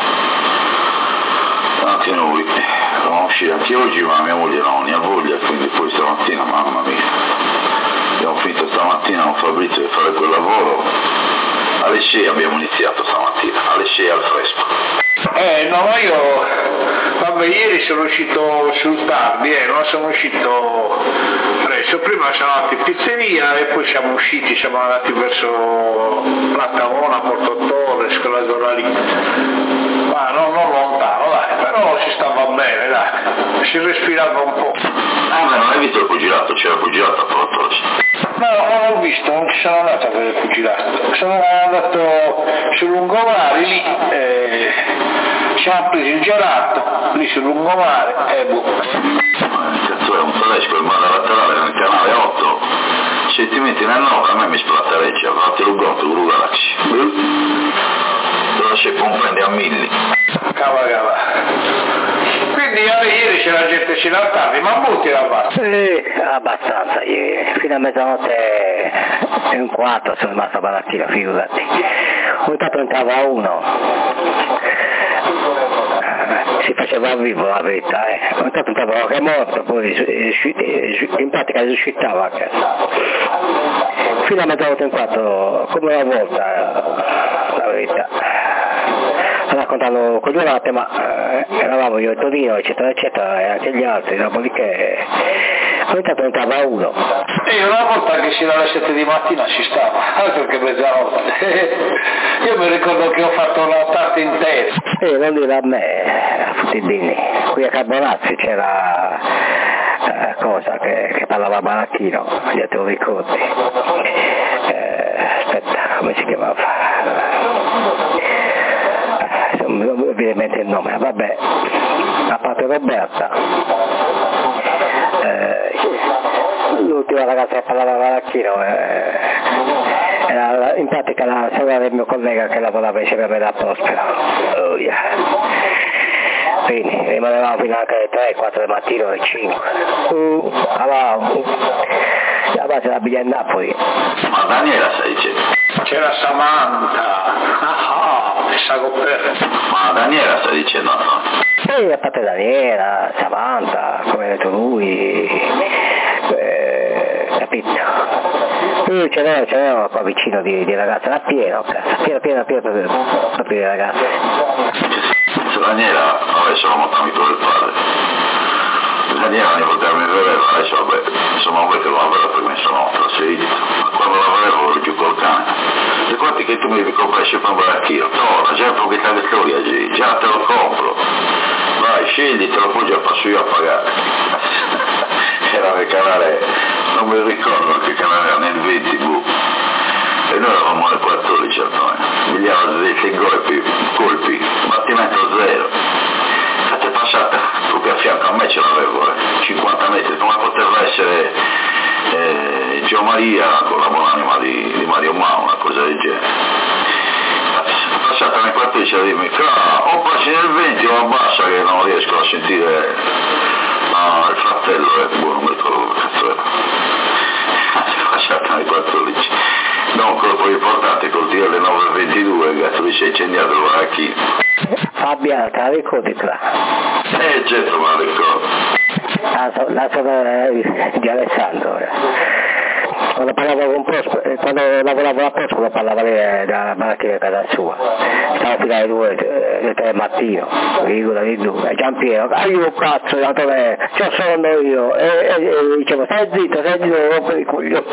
Anche noi, siamo usciti anche oggi, ma mia moglie non ne ha voglia, quindi poi stamattina, mamma mia. Abbiamo finito stamattina con Fabrizio di fare quel lavoro. Alle sei abbiamo iniziato stamattina, alle sei al fresco. Eh, no, ma io, vabbè, ieri sono uscito sul tardi, eh, non sono uscito presto, prima siamo andati in pizzeria e poi siamo usciti, siamo andati verso la Tavona, Porto Torres, quella zona lì, ma no, non lontano, dai, però si stava bene, dai, si respirava un po'. Ah, ma non hai visto il pugilato? C'era il pugilato a Porto Torres. No, non l'ho visto, non ci sono andato a vedere il pugilato, sono andato sul lungomare lì, eh, siamo presi il gelato lì sul lungomare e boh. Cazzo, è un tedesco, il mare laterale nel canale otto, se ti metti nel nove a me mi splattereccia, fate lo gotto, lo ragazzi. Dove si comprendi a milli. Cava, cava. Quindi ieri c'era gente ci tardi, ma molti era basta. Eh, abbastanza ieri, fino a mezzanotte e un quarto sono rimasto a baracchino, figurati. Un tanto entrava uno, si faceva vivo la verità, eh. Un tanto entrava uno che è morto, poi in pratica risuscitava a casa. Fino a mezzanotte e un quarto, come una volta, la verità. Raccontando continuate, ma eh, eravamo io e Tonino, eccetera, eccetera, e anche gli altri, dopodiché ogni tanto entrava uno. E una volta che si era alle sette di mattina ci stava, altro che mezzanotte. Io mi ricordo che ho fatto una nottata intera. E non dire a me, a Futtidini, qui a Carbonazzi c'era eh, cosa che, che parlava Baracchino, io te lo ricordi. Eh, aspetta, come si chiamava? Non mi viene in mente il nome, vabbè, a parte Roberta, eh, l'ultima ragazza che parlava a Baracchino, eh, era in pratica la sorella del mio collega che lavorava insieme a me da Prospero. Oh, yeah. Quindi rimanevamo fino anche alle tre, quattro del mattino, alle cinque. Uh, avevamo la base della Biglia in Napoli. Ma Daniela sai dicendo? C'era Samantha, ah, ah, Sagoper. Ma Daniela stai dicendo no? Sì, a parte Daniela, Samantha, come ha detto lui, eh, capito? Sì, ce n'era, ce n'era qua vicino di, di ragazze, era pieno, pieno, pieno, pieno proprio, proprio di ragazze. Se Daniela, adesso la amico del padre. Daniela mi poteva vedere, adesso vabbè, insomma voi che lo aveva permesso no, trasferito, ma quando l'avevo giù col cane, e quanti che tu mi ricompressi per andare anch'io, torna, già proprietà di storia, già te lo compro, vai, sceglitelo, poi già passo io a pagare. Era nel canale, non mi ricordo che canale era, nel venti, boh. E noi eravamo alle quattordici, miliardi di sei colpi, colpi, battimento zero. Fate passata, proprio a fianco a me ce l'avevo, eh, cinquanta metri, come poteva essere eh, Gio Maria con la buonanima di, di Mario Ma, una cosa del genere. Passata nel quattordici a dirmi, o passi nel venti o abbassa che non riesco a sentire no, il fratello, eh, buono, non mi ricordo che cazzo era. Passata nel quattordici. No, un colpo importante col tiro alle nove e ventidue, il gatto mi si è incendiato il baracchino. Fabiano, te la ricordi qua? Eh, certo me la ricordo. La, so, la sorella di Alessandro, quando parlavo con Prospo, quando lavoravo a Prospo parlava lei della baracchina di casa sua, stavo fino alle due, alle tre del mattino, dico da lì giù, e Giampiero, ah io cazzo, dato lei, c'ho sonno io, e, e, e dicevo stai zitto, stai zitto, non rompere i coglioni.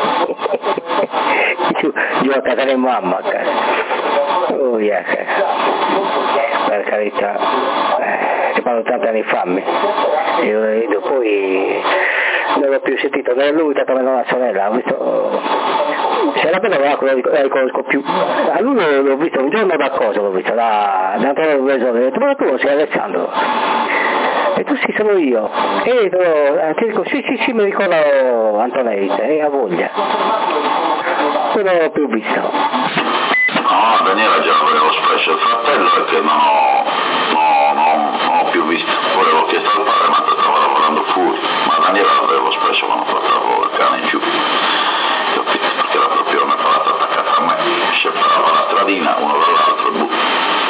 Io a casa di mamma a casa. Oh yeah, per carità, eh, ti parlo tanti anni fa, io, io poi non l'ho più sentito né lui, tanto meno la sorella, ho visto, se era bella la riconosco più, a lui l'ho, l'ho visto un giorno da cosa, l'ho visto, da, da Antonio Vesone, ho detto ma tu non sei Alessandro? E tu sì, sono io. E però, ti dico, sì, sì, sì, mi ricordo Antonella, e ha voglia. Non l'ho più visto. No, Daniela già l'avevo spesso, il fratello è che non ho, no, no, non ho più visto. Poi avevo chiesto al padre, ma stava lavorando fuori, ma Daniela l'avevo spesso quando portavo il cane in giù. Capito? Perché era proprio una palata attaccata a me, separava la stradina uno dall'altro e buh.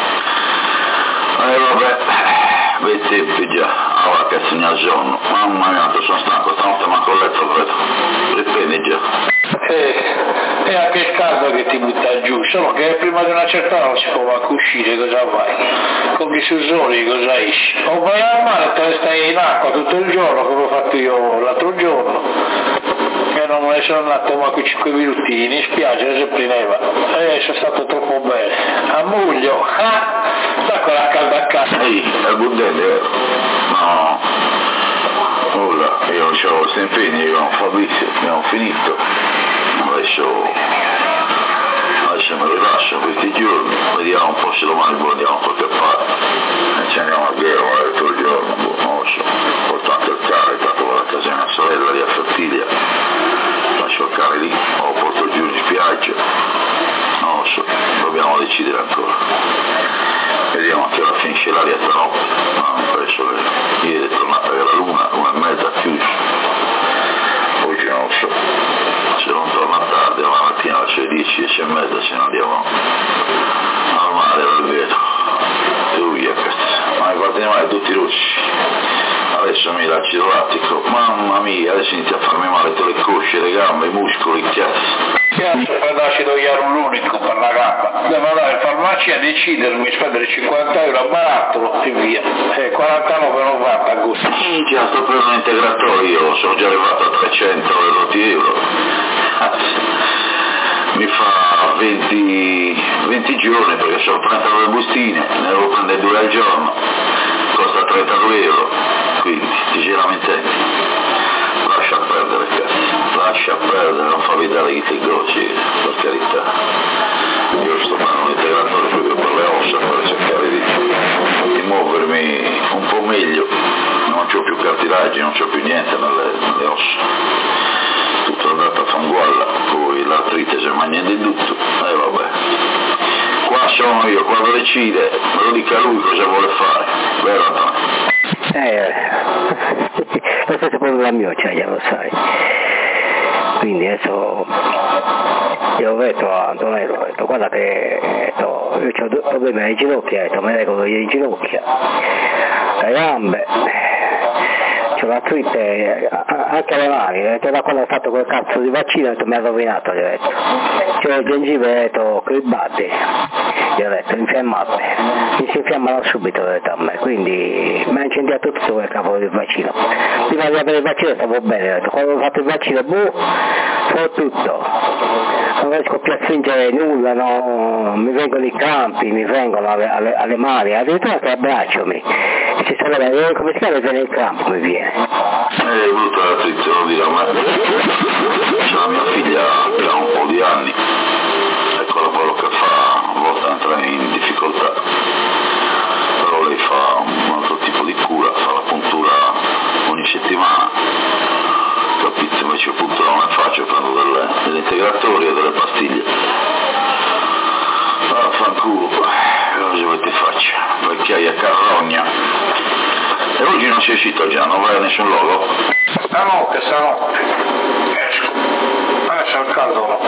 E vabbè. Bei tempi già, ora che segna il giorno, mamma mia, sono stanco, stanotte manco ho letto, vedo, riprendi già. Eh, è anche caldo che ti butta giù, solo che prima di una certa ora non si può manco uscire, cosa vai? Con chi si soli, cosa esci? O vai al mare, te ne stai in acqua tutto il giorno, come ho fatto io l'altro giorno, e non me ne sono andato manco cinque minutini, in spiaggia, sempre in Eva, e sono stato troppo bene. A Muglio, ah, sta con la calda a casa. Ehi, è Buddelli, no, nulla, io ho questi impegni con Fabrizio, abbiamo finito, adesso, adesso me lo rilascio questi giorni, vediamo un po' se domani andiamo a qualche parte, e ci andiamo a Ghero, ho detto il giorno, non lo so, porto anche il cane, tanto con la casa di mia sorella di Affattiglia, lascio il cane lì, o porto giù in spiaggia, non lo so, dobbiamo decidere ancora. Vediamo che ora finisce l'aria stanotte, no, mi penso che ieri è tornata che la luna, una e mezza chiuso, oggi non lo so, se non torna tardi, la mattina alle dieci, dieci e mezza se ne andiamo al mare, al vedo, tu via cazzo, ma guardi male tutti rossi, adesso mi l'acido lattico, mamma mia, adesso inizia a farmi male tutte le cosce, le gambe, i muscoli, cazzo. Cazzo, per l'acido ialuronico per la gamba, devo andare in farmacia a decidermi, spendere cinquanta euro a barattolo e via, e quarantanove e novanta a gusto. Minchia, sto per un integratore io, sono già arrivato a trecento euro, mi fa venti, venti giorni perché sono trentanove bustine, ne devo prendere due al giorno, costa trentadue euro, quindi ti gira intenti. Lascia perdere cazzo, lascia perdere, non fa vedere i tegoci, per carità. Io sto facendo un integratore proprio per le ossa, per cercare di, di muovermi un po' meglio, non c'ho più cartilagini, non c'ho più niente nelle, nelle ossa. Tutto è andato a fangualla, poi l'artrite si mangia di tutto, e vabbè. Qua sono io, quando decide, me lo dica lui cosa vuole fare, vero Antonio? Eh, lo stesso problema mio, cioè, già lo sai. Quindi adesso io ho detto a Antonello, ho detto guarda che detto, io ho due problemi alle ginocchia, ho detto me ne regolo le ginocchia, le gambe, faccio l'artrite anche alle mani, ho detto, da quando ho fatto quel cazzo di vaccino, ho detto, mi ha rovinato, gli ho detto. Cioè il gengive, ho detto, cribate, gli ho detto, infiammate, mi si infiammano subito, ho detto a me, quindi mi ha incendiato tutto quel capo del vaccino. Prima di avere il vaccino stavo bene, ho detto, quando ho fatto il vaccino, boh, so tutto, non riesco più a stringere nulla, no? Mi vengono i crampi, mi vengono alle, alle, alle mani, addirittura anche abbracciami, ci sono le, come si chiama, viene il crampo, mi viene. È brutta la triste, lo dico a me, c'è la mia figlia che ha un po' di anni, ecco quello che fa, a volte entra in difficoltà, però lei fa un altro tipo di cura, fa la puntura ogni settimana, capito? Invece la puntura non la faccio, prendo delle, degli integratori e delle pastiglie. Ah, fanculo, cosa vuoi ti faccia? Vecchiaia carrogna. E oggi non sei uscito già, non vai a nessun luogo? Stanotte, stanotte, esco, adesso al caldo no.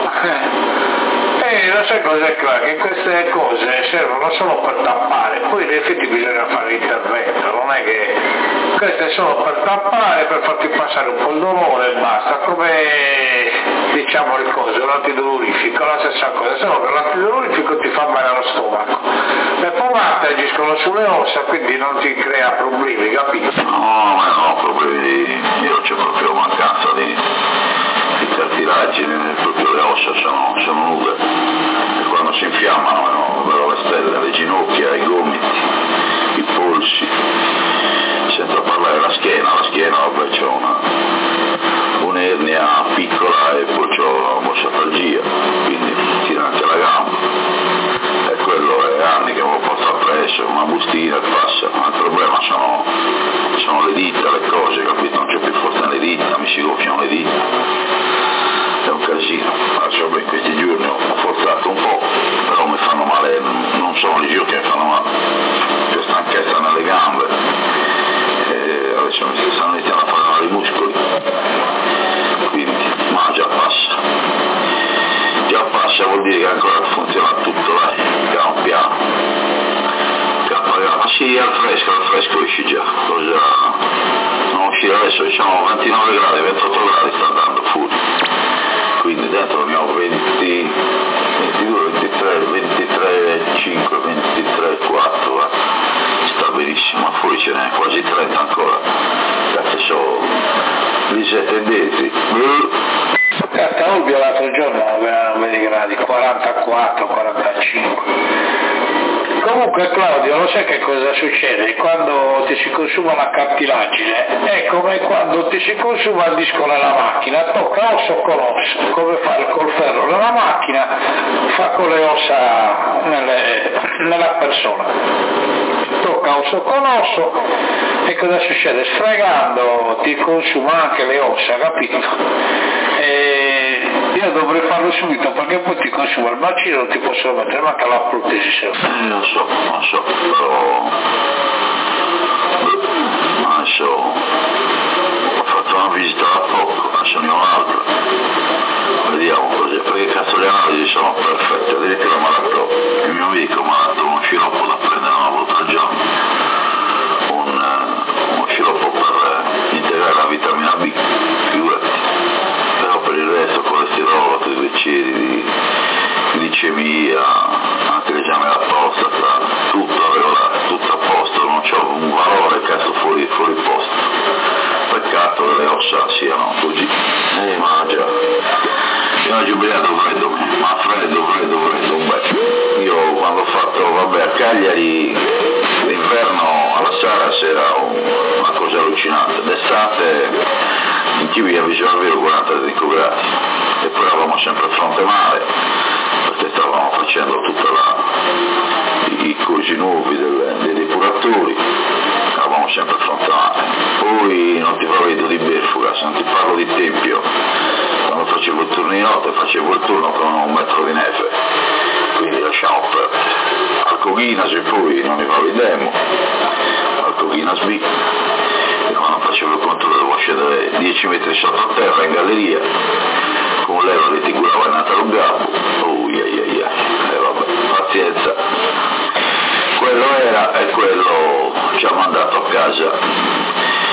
E lo sai cos'è claro? Che queste cose servono solo per tappare, poi in effetti bisogna fare l'intervento, non è che queste sono per tappare, per farti passare un po' il dolore e basta, come diciamo le cose, un antidolorifico, la stessa cosa, solo che l'antidolorifico ti fa male allo stomaco. Le pomate agiscono sulle ossa, quindi non ti crea problemi, capito? No, ma no, problemi, io c'ho proprio mancanza di, di cartilagine, proprio le ossa sono, sono nude, e quando si infiammano, no, vedo le stelle, le ginocchia, i gomiti, i polsi, senza parlare della schiena, la schiena vabbè c'ho una, un'ernia piccola e poi c'ho bossafalgia, quindi tira anche la gamba, e quello è anni che me lo porto appresso, una bustina e passa, ma il problema sono, sono le dita, le cose, capito? Non c'è più forza nelle dita, mi si gonfiano le dita, è un casino, adesso beh, in questi giorni ho forzato un po', però mi fanno male, non sono gli giochi che mi fanno male, c'è stanchezza nelle gambe, e adesso mi stanno iniziando a fare male i muscoli, quindi, ma già passa, già passa vuol dire che ancora funziona tutto, dai, piano piano, piano piano, sì, al fresco, al fresco esci già, cosa, non uscire adesso, diciamo ventinove gradi, ventotto gradi sta andando fuori, quindi dentro abbiamo venti, ventidue, ventitré, ventitré, cinque, ventitré, quattro, eh. Sta benissimo, ma fuori ce n'è quasi trenta ancora, cazzo sono diciassette denti. A Olbia l'altro giorno aveva venti gradi, quarantaquattro, quarantacinque. Comunque Claudio, lo sai che cosa succede? Quando ti si consuma una cartilagine è come quando ti si consuma il disco nella macchina, tocca osso con osso, come fa col ferro nella macchina, fa con le ossa nelle, nella persona. Tocca osso con osso e cosa succede? Sfregando ti consuma anche le ossa, capito? E io dovrei farlo subito perché poi ti consuma il bacino, non ti posso mettere manca la protesi sempre. Eh, lo so, lo so, però adesso ho fatto una visita da poco, adesso ne ho un'altra, vediamo così, perché cazzo le analisi sono perfette, addirittura mi ha dato, il mio amico mi ha dato uno sciroppo da prendere una volta al giorno, un, uh, uno sciroppo per uh, integrare la vitamina B, figurati, però per il resto colesterolo, trigliceridi, glicemia, anche l'esame della prostata, tutto avevo tutto a posto, non c'ho un valore cazzo fuori, fuori posto, peccato che le ossa siano così, eh ma già, io ho giubilato freddo, ma freddo, freddo, freddo, beh, io quando ho fatto, vabbè, a Cagliari, l'inverno alla Saras era una cosa allucinante, d'estate in Chivia vicino al vero quarantacinque gradi, e poi eravamo sempre a fronte mare, perché stavamo facendo tutta la, i corsi nuovi del, dei depuratori, eravamo sempre a fronte mare, poi non ti parlo di Berfugas, non ti parlo di Tempio, quando facevo il turno di notte facevo il turno con un metro di neve, quindi lasciamo perdere. Al Coghinas e poi non mi parlo di Demo, al Coghinas B, e quando facevo il controllo dovevo scendere dieci metri sottoterra in galleria, con l'euro che ti curava in alta Lugabo, oh yeah yeah yeah, e vabbè, pazienza, quello era e quello ci ha mandato a casa, alla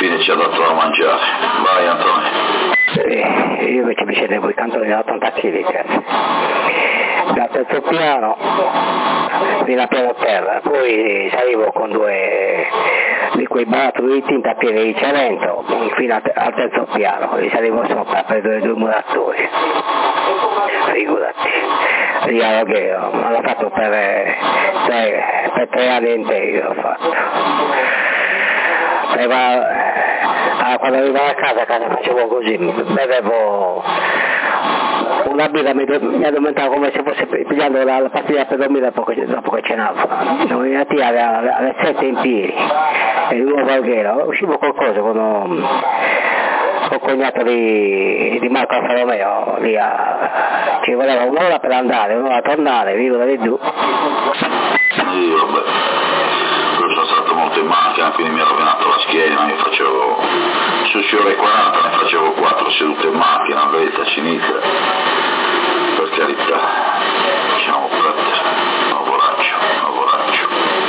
fine ci ha dato da mangiare. Vai Antonio. Eh, io invece mi scedevo i cantoni da ottanta chili, dal terzo piano fino a piano terra, poi salivo con due di quei barattoli di tinta pieni di cemento fino al terzo piano, li salivo sopra per due, due muratori, figurati, io che l'ho fatto per tre, per tre anni interi, l'ho fatto. E ma, ah, quando arrivavo a casa, a casa facevo così, bevevo una birra, mi, mi addormentavo come se fosse pigliando la, la pastiglia per dormire dopo che, dopo che cenavo. Non mi mattina alle, alle sette in piedi, e di nuovo alghero, uscivo qualcosa con col cognato di, di Marco Alfa Romeo, lì a, ci voleva un'ora per andare, un'ora a tornare, vivo di giù. Io vabbè, io sono stato molto in macchina, quindi mi ha rovinato la schiena, io facevo, su sei ore e quaranta ne facevo quattro sedute in macchina, a destra, a sinistra, per carità, diciamo per lavoraccio, lavoraccio.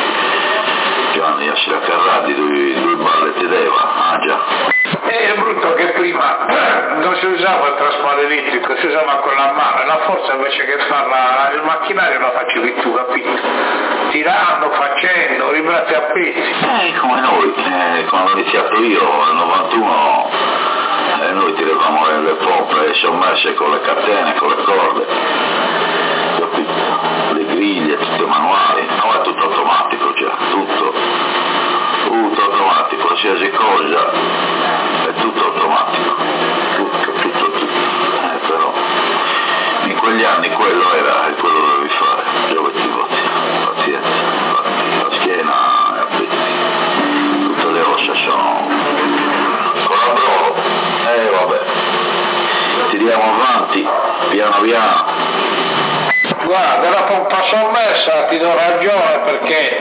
Gianni Ascila Carradi, due, due balle te deva, ah già. È brutto che prima non si usava il trasporto elettrico, si usava con la mano, e la forza invece che farla, il macchinario la facevi tu, capito? Tirando, facendo, ribracci a pezzi. Eh, come noi, eh, quando ho iniziato io nel novantuno, eh, noi tiravamo le, le pompe sommerse con le catene, con le corde, capito? Le griglie, tutte manuali, no, è tutto automatico già, tutto, tutto automatico, qualsiasi cosa, è tutto automatico, tutto, tutto, tutto, eh, però in quegli anni quello era, e quello dovevi fare, giovetti voti, pazienza, infatti la schiena è a pezzi, tutte le ossa sono con la brolo, e eh, vabbè, tiriamo avanti, piano piano. Guarda, la pompa sommersa ti do ragione, perché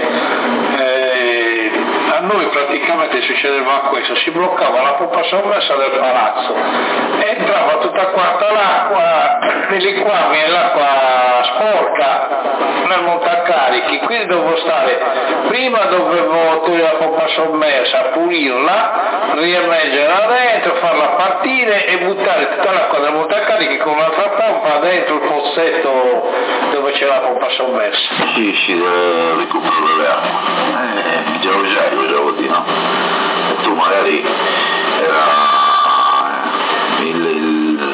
eh, a noi praticamente succedeva questo, si bloccava la pompa sommersa del palazzo, entrava tutta quanta l'acqua nei liquami e l'acqua sporca nel montacarichi, quindi dovevo stare, prima dovevo togliere la pompa sommersa, pulirla, riemergerla dentro, farla partire e buttare tutta l'acqua del montacarichi con un'altra pompa dentro il pozzetto dove c'è la pompa sommersa. Sì, sì, recupero le acque, eh, già lo sai, lo devo dire, no? E tu magari era il, il,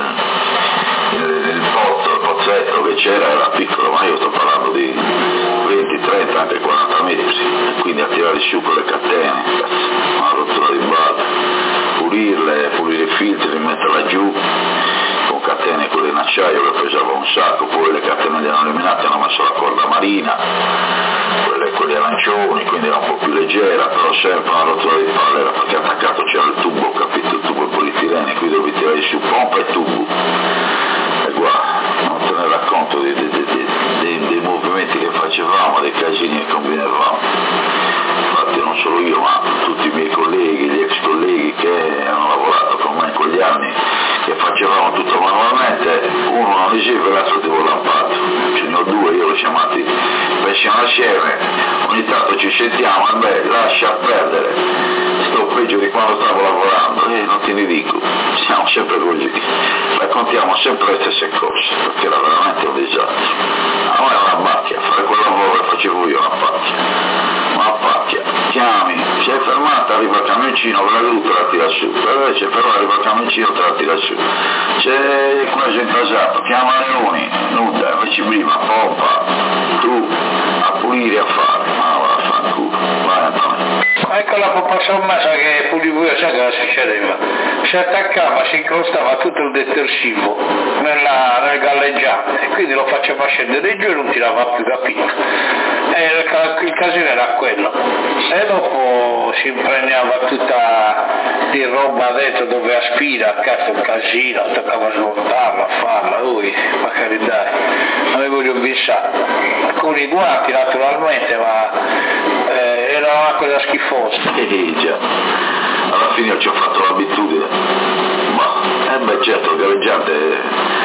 il, il pozzo, il pozzetto che c'era era piccolo, ma io sto parlando di venti, trenta, anche quaranta metri, quindi a tirare su con le catene, una rottura di base, pulirle, pulire i filtri, rimetterla giù, con catene quelle in acciaio che pesava un sacco, poi le catene le hanno eliminate, hanno messo la corda marina, quelle, quelli arancioni, quindi era un po' più leggera, però sempre una rottura di palle, era perché attaccato c'era il tubo, capito, il tubo politirene, qui dovevi tirare su pompa e tubo, e guarda, non te ne racconto dei, dei, dei, dei, dei movimenti che facevamo, dei casini che combinavamo, infatti non solo io, ma tutti i miei colleghi, gli ex colleghi che hanno lavorato con me in quegli anni, che facevamo tutto manualmente, uno non riceve, l'altro ti vuole lampato, ce ne ho due, io l'ho chiamati, pensiamo assieme, ogni tanto ci sentiamo, e beh, lascia perdere, sto peggio di quando stavo lavorando, e non te ne dico, siamo sempre così, raccontiamo sempre le stesse cose, perché era veramente un disastro. A me è una macchia, fare quel lavoro che facevo io, una pacchia, una pacchia, chiami, si è fermata, arriva il camioncino, con la gru te la tira su, invece però arriva il camioncino, te la tira su, c'è quasi intasato, chiama Leoni, nuda, invece prima, pompa, tu, a pulire, a fare, ma va a fare culo, vai Antonio. Ecco la pompa sommersa che pulivo io, sai cosa succedeva? Si attaccava, si incrostava tutto il detersivo nella, nel galleggiante, e quindi lo faceva scendere giù e non tirava più, capito? E il, il casino era quello, e dopo si impregnava tutta di roba dentro dove aspira, cazzo il casino, toccava smontarla, a farla, lui, ma carità, non ne voglio pensare, con i guanti naturalmente, ma eh, era una cosa schifosa. Eh già, alla fine io ci ho fatto l'abitudine, ma eh beh certo il galleggiante, se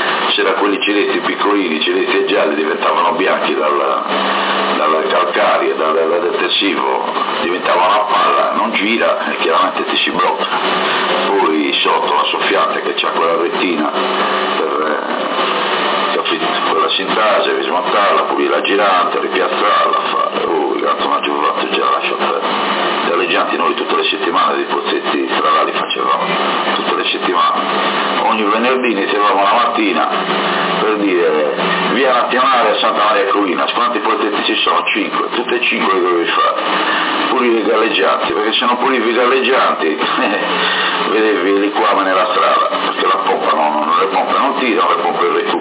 invece da quelli celetti piccolini, celetti e gialli diventavano bianchi dal, dal calcario, dal, dal detersivo, diventavano a palla, non gira e chiaramente ti si blocca. Poi sotto la soffiante che c'ha quella rettina per quella sintase, smontarla, pulire la girante, ripiazzarla, fare, oh, il gatto maggiorvato già lascia perdere. Galleggianti noi tutte le settimane dei pozzetti stradali facevamo, tutte le settimane. Ogni venerdì iniziavamo la mattina per dire via nazionale a Santa Maria Cruina, quanti pozzetti ci sono? Cinque, tutte e cinque le dovevi fare. Pulire i galleggianti, perché se non pulivi i galleggianti eh, vedevi liquame nella strada, perché la pompa non, non le pompe non tirano, le pompe recupero.